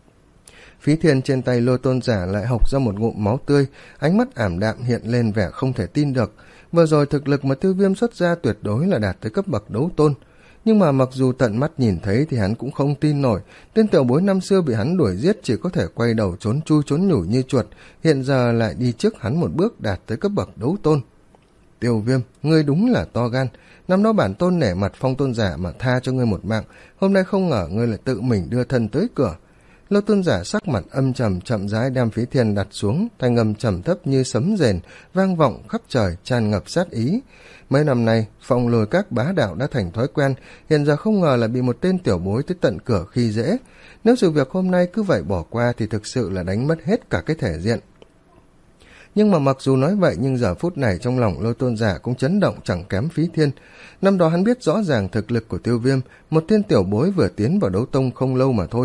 Phí Thiên trên tay Lôi Tôn Giả lại hộc ra một ngụm máu tươi, ánh mắt ảm đạm hiện lên vẻ không thể tin được. Vừa rồi thực lực mà Tiêu Viêm xuất ra tuyệt đối là đạt tới cấp bậc đấu tôn, nhưng mà mặc dù tận mắt nhìn thấy thì hắn cũng không tin nổi. Tên tiểu bối năm xưa bị hắn đuổi giết chỉ có thể quay đầu trốn chui trốn nhủi như chuột, hiện giờ lại đi trước hắn một bước đạt tới cấp bậc đấu tôn. Tiêu Viêm, ngươi đúng là to gan. Năm đó bản tôn nể mặt Phong Tôn Giả mà tha cho ngươi một mạng, hôm nay không ngờ ngươi lại tự mình đưa thân tới cửa. Lôi Tôn Giả sắc mặt âm trầm chậm rãi đem Phí Thiên đặt xuống, thanh âm trầm thấp như sấm rền vang vọng khắp trời, tràn ngập sát ý. Mấy năm nay Phong Lôi Các bá đạo đã thành thói quen, hiện giờ không ngờ là bị một tên tiểu bối tới tận cửa khi dễ. Nếu sự việc hôm nay cứ vậy bỏ qua thì thực sự là đánh mất hết cả cái thể diện. Nhưng mà mặc dù nói vậy, nhưng giờ phút này trong lòng Lôi Tôn Giả cũng chấn động chẳng kém Phí Thiên. Năm đó hắn biết rõ ràng thực lực của Tiêu Viêm, một tên tiểu bối vừa tiến vào đấu tông không lâu mà thôi.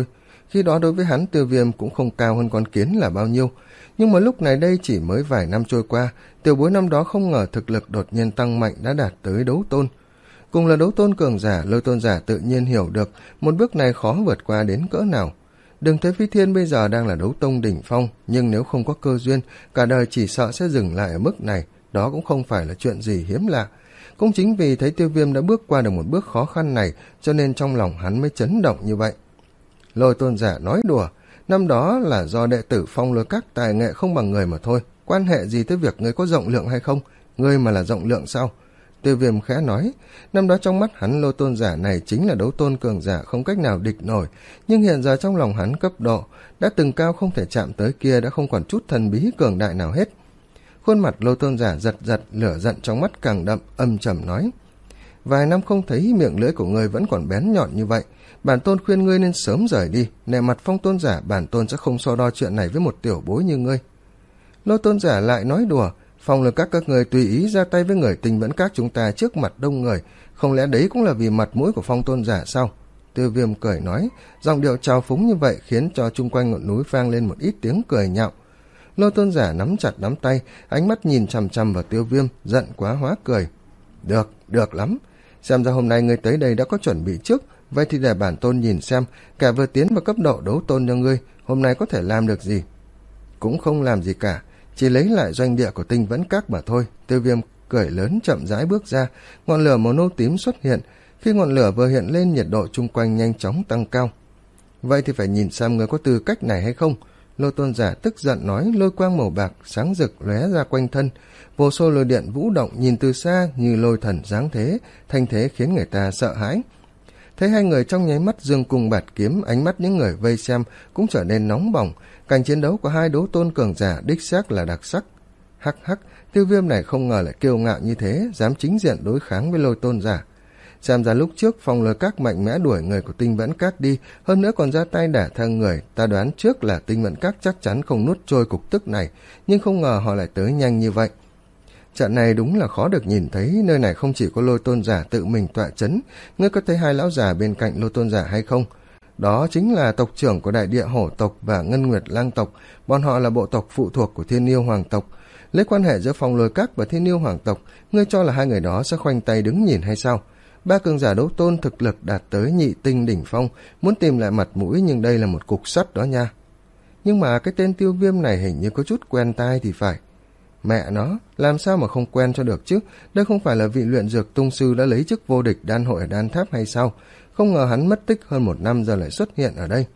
Khi đó đối với hắn, Tiêu Viêm cũng không cao hơn con kiến là bao nhiêu. Nhưng mà lúc này đây chỉ mới vài năm trôi qua, tiểu bối năm đó không ngờ thực lực đột nhiên tăng mạnh đã đạt tới đấu tôn. Cùng là đấu tôn cường giả, Lôi tôn giả tự nhiên hiểu được một bước này khó vượt qua đến cỡ nào. Đừng thấy Phi Thiên bây giờ đang là đấu tông đỉnh phong, nhưng nếu không có cơ duyên, cả đời chỉ sợ sẽ dừng lại ở mức này, đó cũng không phải là chuyện gì hiếm lạ. Cũng chính vì thấy Tiêu Viêm đã bước qua được một bước khó khăn này, cho nên trong lòng hắn mới chấn động như vậy. Lôi tôn giả nói đùa, năm đó là do đệ tử Phong Lôi Các tài nghệ không bằng người mà thôi, quan hệ gì tới việc ngươi có rộng lượng hay không, ngươi mà là rộng lượng sao? Tiêu Viêm khẽ nói, năm đó trong mắt hắn Lôi tôn giả này chính là đấu tôn cường giả không cách nào địch nổi, nhưng hiện giờ trong lòng hắn cấp độ đã từng cao không thể chạm tới kia đã không còn chút thần bí cường đại nào hết. Khuôn mặt Lôi tôn giả giật giật, lửa giận trong mắt càng đậm, âm trầm nói, vài năm không thấy miệng lưỡi của ngươi vẫn còn bén nhọn như vậy, bản tôn khuyên ngươi nên sớm rời đi, nể mặt Phong tôn giả bản tôn sẽ không so đo chuyện này với một tiểu bối như ngươi. Lôi tôn giả lại nói đùa, Phong Lôi Các các người tùy ý ra tay với người Tinh Vẫn Các chúng ta trước mặt đông người, không lẽ đấy cũng là vì mặt mũi của Phong tôn giả sao? Tiêu Viêm cười nói, giọng điệu trào phúng như vậy khiến cho chung quanh ngọn núi vang lên một ít tiếng cười nhạo. Lôi tôn giả nắm chặt nắm tay, ánh mắt nhìn chằm chằm vào Tiêu Viêm, giận quá hóa cười. Được, được lắm, xem ra hôm nay ngươi tới đây đã có chuẩn bị trước, vậy thì để bản tôn nhìn xem, cả vừa tiến vào cấp độ đấu tôn cho ngươi, hôm nay có thể làm được gì. Cũng không làm gì cả, chỉ lấy lại doanh địa của Tinh Vẫn Các mà thôi. Tiêu Viêm cười lớn chậm rãi bước ra, ngọn lửa màu nâu tím xuất hiện. Khi ngọn lửa vừa hiện lên, nhiệt độ chung quanh nhanh chóng tăng cao. Vậy thì phải nhìn xem người có tư cách này hay không. Lôi tôn giả tức giận nói, lôi quang màu bạc sáng rực lóe ra quanh thân, vô số lôi điện vũ động, nhìn từ xa như lôi thần giáng thế, thanh thế khiến người ta sợ hãi. Thấy hai người trong nháy mắt dương cung bạt kiếm, ánh mắt những người vây xem cũng trở nên nóng bỏng. Cảnh chiến đấu của hai đấu tôn cường giả đích xác là đặc sắc. Hắc hắc, Tiêu Viêm này không ngờ lại kiêu ngạo như thế, dám chính diện đối kháng với Lôi tôn giả. Xem ra lúc trước Phong Lôi Các mạnh mẽ đuổi người của Tinh Vẫn Các đi, hơn nữa còn ra tay đả thương người, ta đoán trước là Tinh Vẫn Các chắc chắn không nuốt trôi cục tức này, nhưng không ngờ họ lại tới nhanh như vậy. Trận này đúng là khó được nhìn thấy, nơi này không chỉ có Lôi tôn giả tự mình tọa chấn, ngươi có thấy hai lão già bên cạnh Lôi tôn giả hay không? Đó chính là tộc trưởng của Đại Địa Hổ tộc và Ngân Nguyệt Lang tộc, bọn họ là bộ tộc phụ thuộc của Thiên Yêu Hoàng tộc. Lấy quan hệ giữa Phong Lôi Các và Thiên Yêu Hoàng tộc, ngươi cho là hai người đó sẽ khoanh tay đứng nhìn hay sao? Ba cường giả đấu tôn thực lực đạt tới nhị tinh đỉnh phong, muốn tìm lại mặt mũi, nhưng đây là một cục sắt đó nha. Nhưng mà cái tên Tiêu Viêm này hình như có chút quen tai thì phải. Mẹ nó, làm sao mà không quen cho được chứ? Đây không phải là vị luyện dược tung sư đã lấy chức vô địch đan hội ở đan tháp hay sao? Không ngờ hắn mất tích hơn một năm giờ lại xuất hiện ở đây.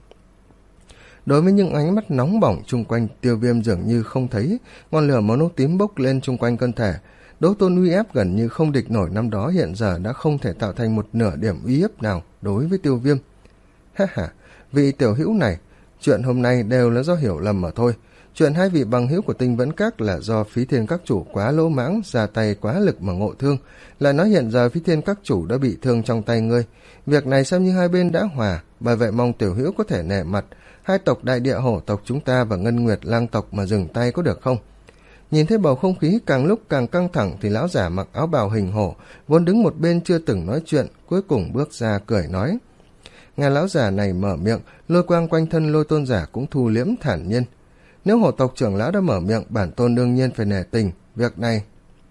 Đối với những ánh mắt nóng bỏng chung quanh, Tiêu Viêm dường như không thấy, ngọn lửa màu nâu tím bốc lên chung quanh cơ thể. Đấu tôn uy ép gần như không địch nổi năm đó hiện giờ đã không thể tạo thành một nửa điểm uy hiếp nào đối với Tiêu Viêm. Ha ha, vị tiểu hữu này, chuyện hôm nay đều là do hiểu lầm mà thôi. Chuyện hai vị bằng hữu của Tinh Vẫn Các là do Phí Thiên Các chủ quá lỗ mãng, ra tay quá lực mà ngộ thương. Lại nói hiện giờ Phí Thiên Các chủ đã bị thương trong tay ngươi. Việc này xem như hai bên đã hòa, bởi vậy mong tiểu hữu có thể nể mặt hai tộc Đại Địa Hổ tộc chúng ta và Ngân Nguyệt Lang tộc mà dừng tay có được không? Nhìn thấy bầu không khí càng lúc càng căng thẳng thì lão giả mặc áo bào hình hổ, vốn đứng một bên chưa từng nói chuyện, cuối cùng bước ra cười nói. Nghe lão giả này mở miệng, lôi quang quanh thân Lôi tôn giả cũng thu liễm thản nhiên. Nếu hổ tộc trưởng lão đã mở miệng, bản tôn đương nhiên phải nể tình, việc này.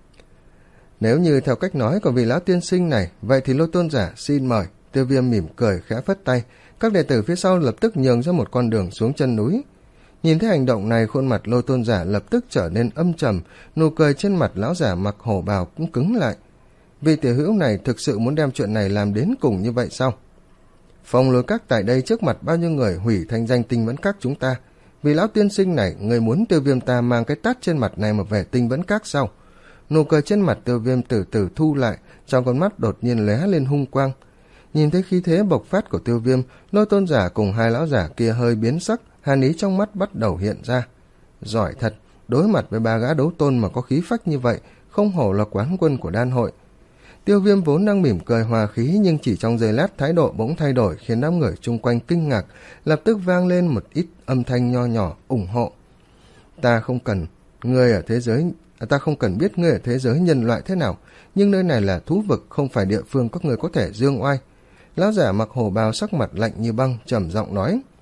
Nếu như theo cách nói của vị lão tiên sinh này, vậy thì Lôi tôn giả xin mời. Tiêu Viêm mỉm cười khẽ phất tay, các đệ tử phía sau lập tức nhường ra một con đường xuống chân núi. Nhìn thấy hành động này, khuôn mặt Lôi tôn giả lập tức trở nên âm trầm, nụ cười trên mặt lão giả mặc hổ bào cũng cứng lại. Vị tiểu hữu này thực sự muốn đem chuyện này làm đến cùng như vậy sao? Phong Lôi Các tại đây trước mặt bao nhiêu người hủy thanh danh Tinh Vẫn Các chúng ta. Vì lão tiên sinh này, người muốn Tiêu Viêm ta mang cái tát trên mặt này mà về Tinh Vẫn Các sao? Nụ cười trên mặt Tiêu Viêm từ từ thu lại, trong con mắt đột nhiên lóe lên hung quang. Nhìn thấy khí thế bộc phát của Tiêu Viêm, Lôi tôn giả cùng hai lão giả kia hơi biến sắc, hàn ý trong mắt bắt đầu hiện ra. Giỏi thật, đối mặt với ba gã đấu tôn mà có khí phách như vậy, không hổ là quán quân của đan hội. Tiêu Viêm vốn đang mỉm cười hòa khí, nhưng chỉ trong giây lát thái độ bỗng thay đổi, khiến đám người chung quanh kinh ngạc, lập tức vang lên một ít âm thanh nho nhỏ ủng hộ. Ta không cần ngươi ở thế giới, ta không cần biết ngươi ở thế giới nhân loại thế nào, nhưng nơi này là thú vực, không phải địa phương các người có thể dương oai. Lão giả mặc hổ bào sắc mặt lạnh như băng, trầm giọng nói.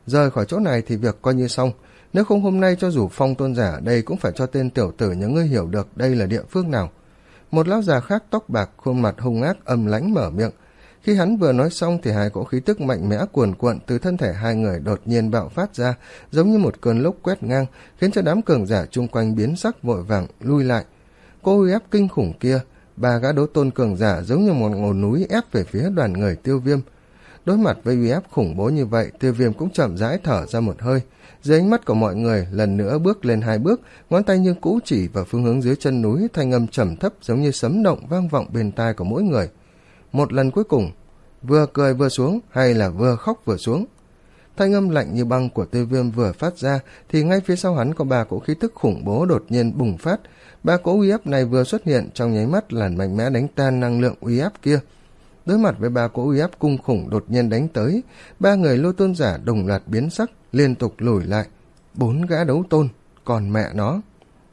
Rời khỏi chỗ này thì việc coi như xong, nếu không hôm nay cho dù Phong tôn giả ở đây cũng phải cho tên tiểu tử nhà ngươi hiểu được đây là địa phương nào. Một lão già khác tóc bạc, khuôn mặt hung ác âm lãnh mở miệng. Khi hắn vừa nói xong thì hai cỗ khí tức mạnh mẽ cuồn cuộn từ thân thể hai người đột nhiên bạo phát ra, giống như một cơn lốc quét ngang, khiến cho đám cường giả chung quanh biến sắc vội vàng lui lại. Cô uy áp kinh khủng kia, ba gã đấu tôn cường giả giống như một ngọn núi ép về phía đoàn người Tiêu Viêm. Đối mặt với uy áp khủng bố như vậy, Tiêu Viêm cũng chậm rãi thở ra một hơi. Dưới ánh mắt của mọi người, lần nữa bước lên hai bước, ngón tay như cũ chỉ vào phương hướng dưới chân núi, thanh âm trầm thấp giống như sấm động vang vọng bên tai của mỗi người. Một lần cuối cùng, vừa cười vừa xuống hay là vừa khóc vừa xuống. Thanh âm lạnh như băng của Tiêu Viêm vừa phát ra thì ngay phía sau hắn có ba cỗ khí tức khủng bố đột nhiên bùng phát. Ba cỗ uy áp này vừa xuất hiện trong nháy mắt là mạnh mẽ đánh tan năng lượng uy áp kia. Đối mặt với ba cỗ uy áp cung khủng đột nhiên đánh tới, ba người Lôi tôn giả đồng loạt biến sắc, liên tục lùi lại. Bốn gã đấu tôn, còn mẹ nó.